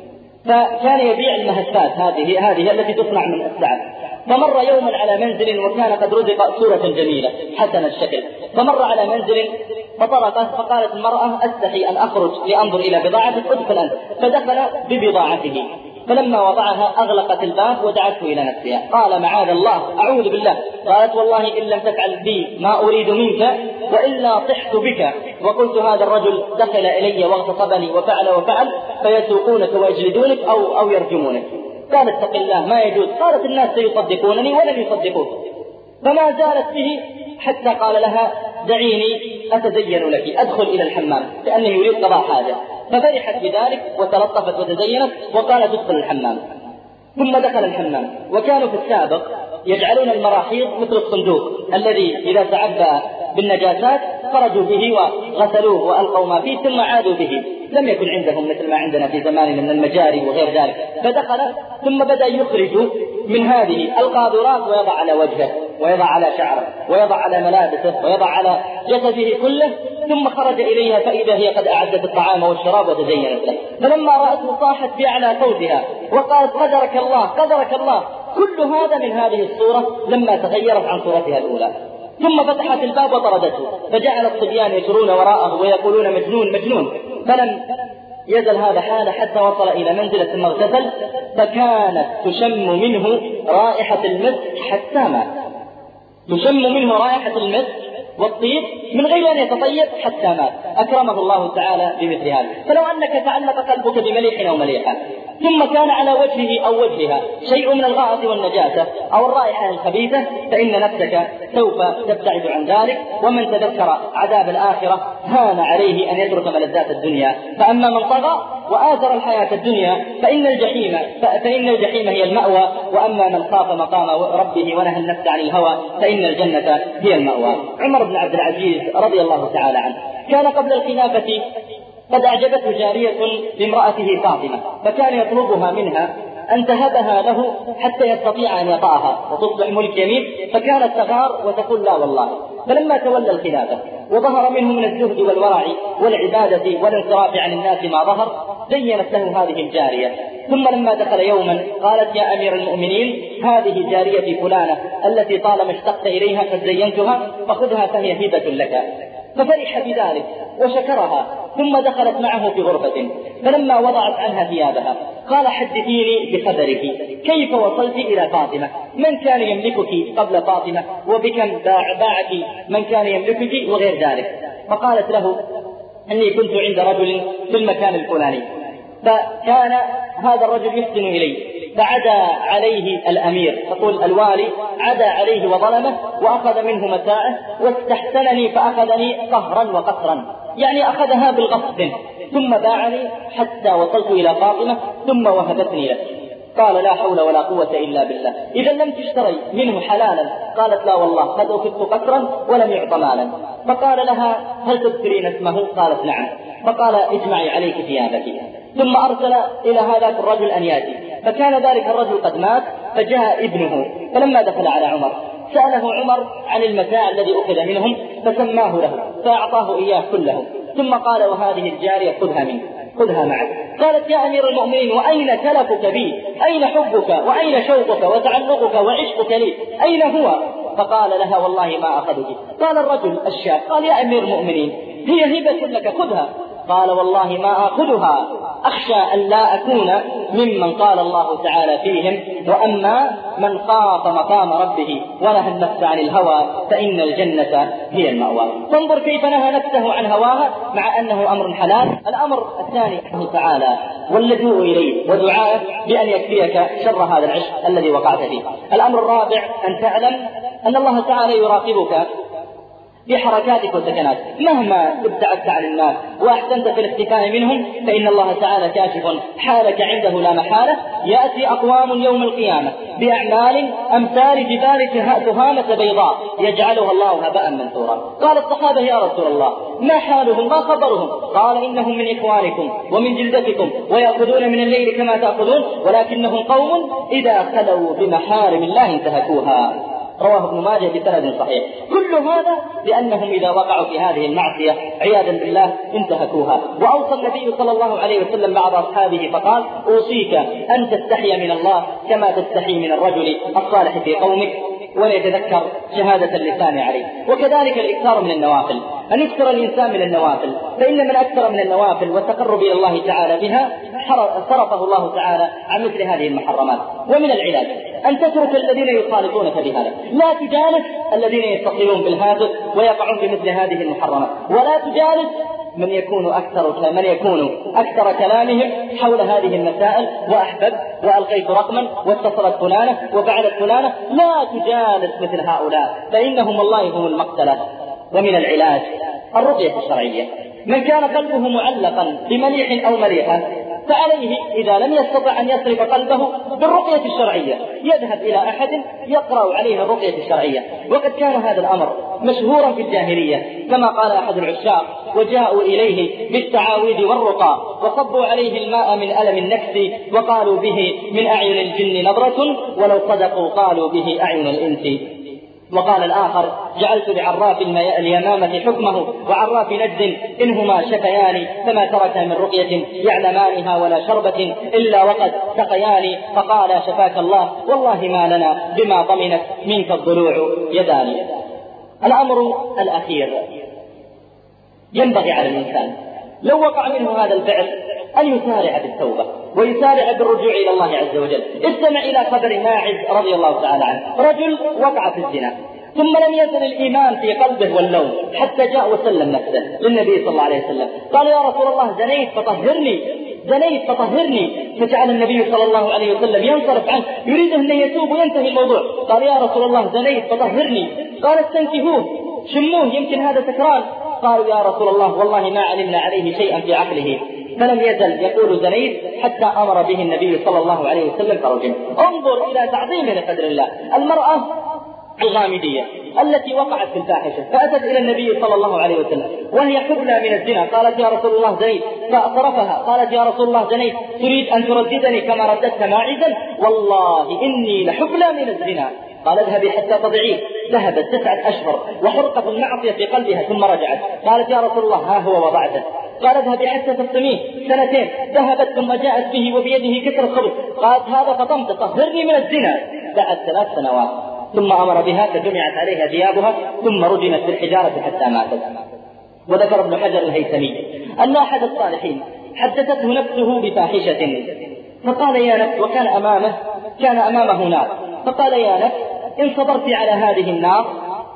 فكان يبيع المهسات هذه هذه التي تصنع من السعد. فمر يوما على منزل وكان قد رزق صورة جميلة حسن الشكل، فمر على منزل فطرقه، فقالت المرأة أستحي أن أخرج لأنظر إلى بضاعتك، ادخل أنت. فدخل ببضاعته، فلما وضعها أغلقت الباب ودعته إلى نفسها. قال معاذ الله أعوذ بالله. قالت والله إن لم تفعل بي ما أريد منك وإلا طحت بك. وقلت هذا الرجل دخل إلي واغتصبني وفعل وفعل، فيسوقونك ويجلدونك أو, أو يرجمونك. قال اتق الله ما يجوز. قالت الناس سيصدقونني ولن يصدقوك. فما زالت به حتى قال لها دعيني أتزين لك، أدخل إلى الحمام لأنه يريد قضاء حاجة. ففرحت بذلك وتلطفت وتزينت وقالت ادخل الحمام. ثم دخل الحمام. وكانوا في السابق يجعلون المراحيض مثل الصندوق الذي إذا تعبى بالنجاسات خرجوا به وغسلوه وألقوا ما فيه ثم عادوا به. لم يكن عندهم مثل ما عندنا في زماننا من المجاري وغير ذلك. فدخل ثم بدأ يخرج من هذه القاذورات ويضع على وجهه ويضع على شعره ويضع على ملابسه ويضع على جسده كله. ثم خرج إليها فإذا هي قد أعدت الطعام والشراب وتزينت له. فلما رأته صاحت بأعلى صوتها وقالت قدرك الله قدرك الله. كل هذا من هذه الصورة لما تغيرت عن صورتها الأولى. ثم فتحت الباب وطردته. فجعل الصبيان يجرون وراءه ويقولون مجنون مجنون. فلم يزل هذا حاله حتى وصل إلى منزلة ثم اغتسل. فكانت تشم منه رائحة المسك حتى مات. تشم منه رائحة المسك والطيب من غير أن يتطيب حتى مات. أكرمه الله تعالى بمثل هذا. فلو أنك تعلق قلبك بمليح أو مليحة ثم كان على وجهه أو وجهها شيء من الغائط والنجاسة أو الرائحة الخبيثة فإن نفسك سوف تبتعد عن ذلك. ومن تذكر عذاب الآخرة هان عليه أن يترك ملذات الدنيا. فأما من طغى وآثر الحياة الدنيا فإن الجحيم فإن الجحيم هي المأوى. وأما من خاف مقام ربه ونهى النفس عن الهوى فإن الجنة هي المأوى. عمر بن عبد العزيز رضي الله تعالى عنه كان قبل الخلافة قد أعجبته جارية لامرأته فاطمة، فكان يطلبها منها أن تهبها له حتى يستطيع أن يطأها وتصبح ملك يمين. فكانت تغار وتقول لا والله. فلما تولى الخلافة وظهر منه من الزهد والورع والعبادة والانصراف عن الناس ما ظهر زينت له هذه الجارية. ثم لما دخل يوما قالت يا أمير المؤمنين هذه جاريتي فلانة التي طالما اشتقت إليها قد زينتها فخذها فهي هبة لك. ففرح بذلك وشكرها. ثم دخلت معه في غرفة. فلما وضعت عنها ثيابها قال حدثيني بخبرك، كيف وصلت إلى فاطمة؟ من كان يملكك قبل فاطمة؟ وبكم باعك من كان يملكك وغير ذلك؟ فقالت له أني كنت عند رجل في المكان الفلاني فكان هذا الرجل يحسن إلي فعدا عليه الأمير تقول الوالي عدا عليه وظلمه وأخذ منه متاعه واستحسنني فأخذني قهرا وقسرا، يعني أخذها بالغصب ثم باعني حتى وصلت إلى فاطمة ثم وهبتني له. قال لا حول ولا قوة إلا بالله. إذا لم تشتري منه حلالا؟ قالت لا والله قد أخذت قسرا ولم يعط مالا. فقال لها هل تذكرين اسمه؟ قالت نعم. فقال اجمعي عليك ثيابك. ثم أرسل إلى هذا الرجل أن يأتي. فكان ذلك الرجل قد مات فجاء ابنه. فلما دخل على عمر سأله عمر عن المتاع الذي أخذ منهم فسماه له فأعطاه إياه كله. ثم قال وهذه الجارية خذها منك خذها معك. قالت يا أمير المؤمنين وأين تلفك بي؟ أين حبك وأين شوقك وتعلقك وعشقك لي؟ أين هو؟ فقال لها والله ما أخذك. قال الرجل الشاب قال يا أمير المؤمنين هي هبة لك خذها. قال والله ما آخذها أخشى أن لا أكون ممن قال الله تعالى فيهم وأما من خاف مقام ربه ونهى النفس عن الهوى فإن الجنة هي المأوى. فانظر كيف نهى نفسه عن هواها مع أنه أمر حلال. الأمر الثاني الله تعالى واللجوء إليه ودعاءه بأن يكفيك شر هذا العشق الذي وقعت فيه. الأمر الرابع أن تعلم أن الله تعالى يراقبك بحركاتك وسكناتك مهما ابتعدت عن الناس وأحسنت في الاختفاء منهم فإن الله تعالى كاشف حالك عنده لا محالة. يأتي أقوام يوم القيامة بأعمال أمثال جبال تهامة بيضاء يجعلها الله هباء منثورا. قال الصحابة يا رسول الله ما حالهم ما خبرهم؟ قال إنهم من إخوانكم ومن جلدتكم ويأخذون من الليل كما تأخذون ولكنهم قوم إذا خلوا بمحارم الله انتهكوها. رواه ابن ماجه بسند صحيح. كل هذا لأنهم إذا وقعوا في هذه المعصية عياذا بالله انتهكوها. وأوصى النبي صلى الله عليه وسلم بعض أصحابه فقال أوصيك أن تستحي من الله كما تستحي من الرجل الصالح في قومك وليتذكر شهادة اللسان عليه. وكذلك الإكثار من النوافل، أن يكثر الإنسان من النوافل فإن من أكثر من النوافل والتقرب إلى الله تعالى بها صرفه الله تعالى عن مثل هذه المحرمات. ومن العلاج أن تترك الذين يخالطونك بهذا، لا تجالس الذين يتصلون بالهاتف ويقعون بمثل هذه المحرمات، ولا تجالس من يكون أكثر من يكون أكثر كلامهم حول هذه المسائل، وأحببت وألقيت رقما واتصلت فلانة وفعلت فلانة. لا تجالس مثل هؤلاء، فإنهم والله هم المقتلة. ومن العلاج الرقية الشرعية. من كان قلبه معلقا بمليح أو مليحة فعليه إذا لم يستطع أن يصرف قلبه بالرقية الشرعية يذهب إلى أحد يقرأ عليه الرقية الشرعية. وقد كان هذا الأمر مشهورا في الجاهلية، كما قال أحد العشاق: وجاءوا إليه بالتعاويذ والرقى وصبوا عليه الماء من ألم النكس، وقالوا به من أعين الجن نظرة ولو صدقوا قالوا به أعين الإنس. وقال الآخر: جعلت لعراف اليمامة حكمه وعراف نجد إنهما شفيان، فما ترك من رقية يعلمانها ولا شربة إلا وقد سقيان. فقال: شفاك الله والله ما لنا بما ضمنت منك الضلوع يدان. الأمر الأخير ينبغي على الإنسان لو وقع منه هذا الفعل أن يسارع بالتوبة ويسارع بالرجوع إلى الله عز وجل. استمع إلى خبر ماعز رضي الله تعالى عنه، رجل وقع في الزنا ثم لم يزل الإيمان في قلبه واللوم حتى جاء وسلم نفسه للنبي صلى الله عليه وسلم. قال: يا رسول الله زنيت فطهرني زنيت فطهرني. فجعل النبي صلى الله عليه وسلم ينصرف عنه يريد أن يتوب وينتهي الموضوع. قال: يا رسول الله زنيت فطهرني. قال: استنكهوه شموه يمكن هذا سكران. قالوا: يا رسول الله والله ما علمنا عليه شيئا في عقله. فلم يزل يقول زنيت حتى أمر به النبي صلى الله عليه وسلم فرجم. انظر إلى تعظيم لقدر الله. المرأة الغامدية التي وقعت في الفاحشة فأتت إلى النبي صلى الله عليه وسلم وهي حبلى من الزنا، قالت: يا رسول الله زنيت. فأصرفها قالت: يا رسول الله زنيت، تريد أن ترددني كما رددت ماعزا؟ والله إني لحبلى من الزنا. قال: اذهبي حتى تضعيه. ذهبت تسعة أشهر وحرقت المعصية في قلبها ثم رجعت. قالت: يا رسول الله ها هو وضعته. قال: اذهبي حتى تفطميه. سنتين. ذهبت ثم جاءت به وبيده كسر الخبز. قالت: هذا فطمت طهرني من الزنا. بعد ثلاث سنوات ثم أمر بها فجمعت عليها ثيابها ثم رجمت بالحجارة حتى ماتت. وذكر ابن حجر الهيثمي أن أحد الصالحين حدثته نفسه بفاحشة فقال: يا نفس، وكان أمامه كان أمامه نار، فقال: يا نفس إن صبرت على هذه النار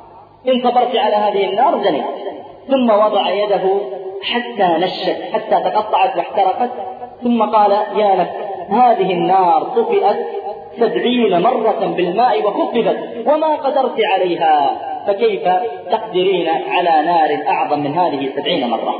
إن صبرت على هذه النار زنيت. ثم وضع يده حتى نشت حتى تقطعت واحترقت، ثم قال: يا نفس هذه النار طفئت سبعين مرة بالماء وخففت وما قدرت عليها، فكيف تقدرين على نار أعظم من هذه سبعين مرة؟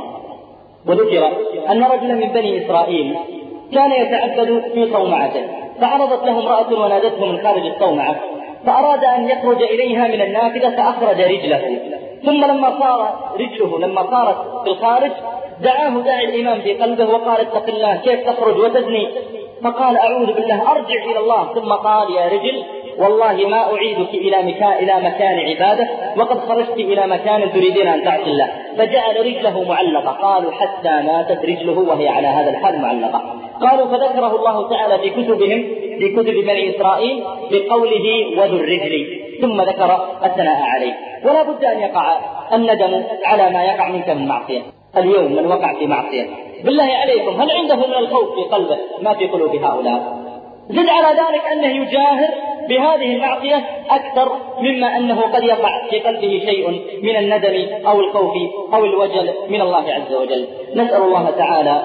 وذكر أن رجلا من بني إسرائيل كان يتعبد في صومعته، فعرضت له امرأة ونادته من خارج الصومعة، فأراد أن يخرج إليها من النافذة فأخرج رجله، ثم لما صار رجله لما صارت في الخارج دعاه داعي الإمام في قلبه وقال: اتق الله، كيف تخرج وتزني؟ فقال: أعوذ بالله، أرجع إلى الله. ثم قال: يا رجل والله ما أعيدك إلى مكان, إلى مكان عبادة وقد خرجت إلى مكان تريدين أن تعصي الله. فجعل رجله معلقة. قالوا: حتى ماتت رجله وهي على هذا الحال معلقة. قالوا: فذكره الله تعالى في كتبهم في كتب بني إسرائيل بقوله: وذو الرجل، ثم ذكر الثناء عليه. ولا بد أن يقع الندم على ما يقع منك من معصية. اليوم من وقع في معصية بالله عليكم هل عنده من الخوف في قلبه ما في قلوب هؤلاء؟ زد على ذلك أنه يجاهر بهذه المعصية أكثر مما أنه قد يقع في قلبه شيء من الندم أو الخوف أو الوجل من الله عز وجل. نسأل الله تعالى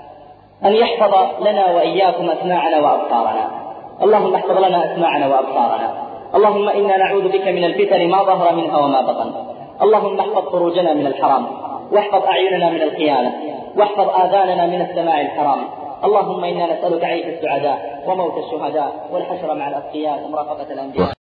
أن يحفظ لنا وإياكم أسماعنا وأبصارنا. اللهم احفظ لنا أسماعنا وأبصارنا. اللهم إنا نعوذ بك من الفتن ما ظهر منها وما بطن. اللهم احفظ فروجنا من الحرام، واحفظ أعيننا من الخيانة، واحفظ آذاننا من السماع الحرام. اللهم إنا نسألك عيش السعداء وموت الشهداء والحشر مع الأتقياء ومرافقة الأنبياء.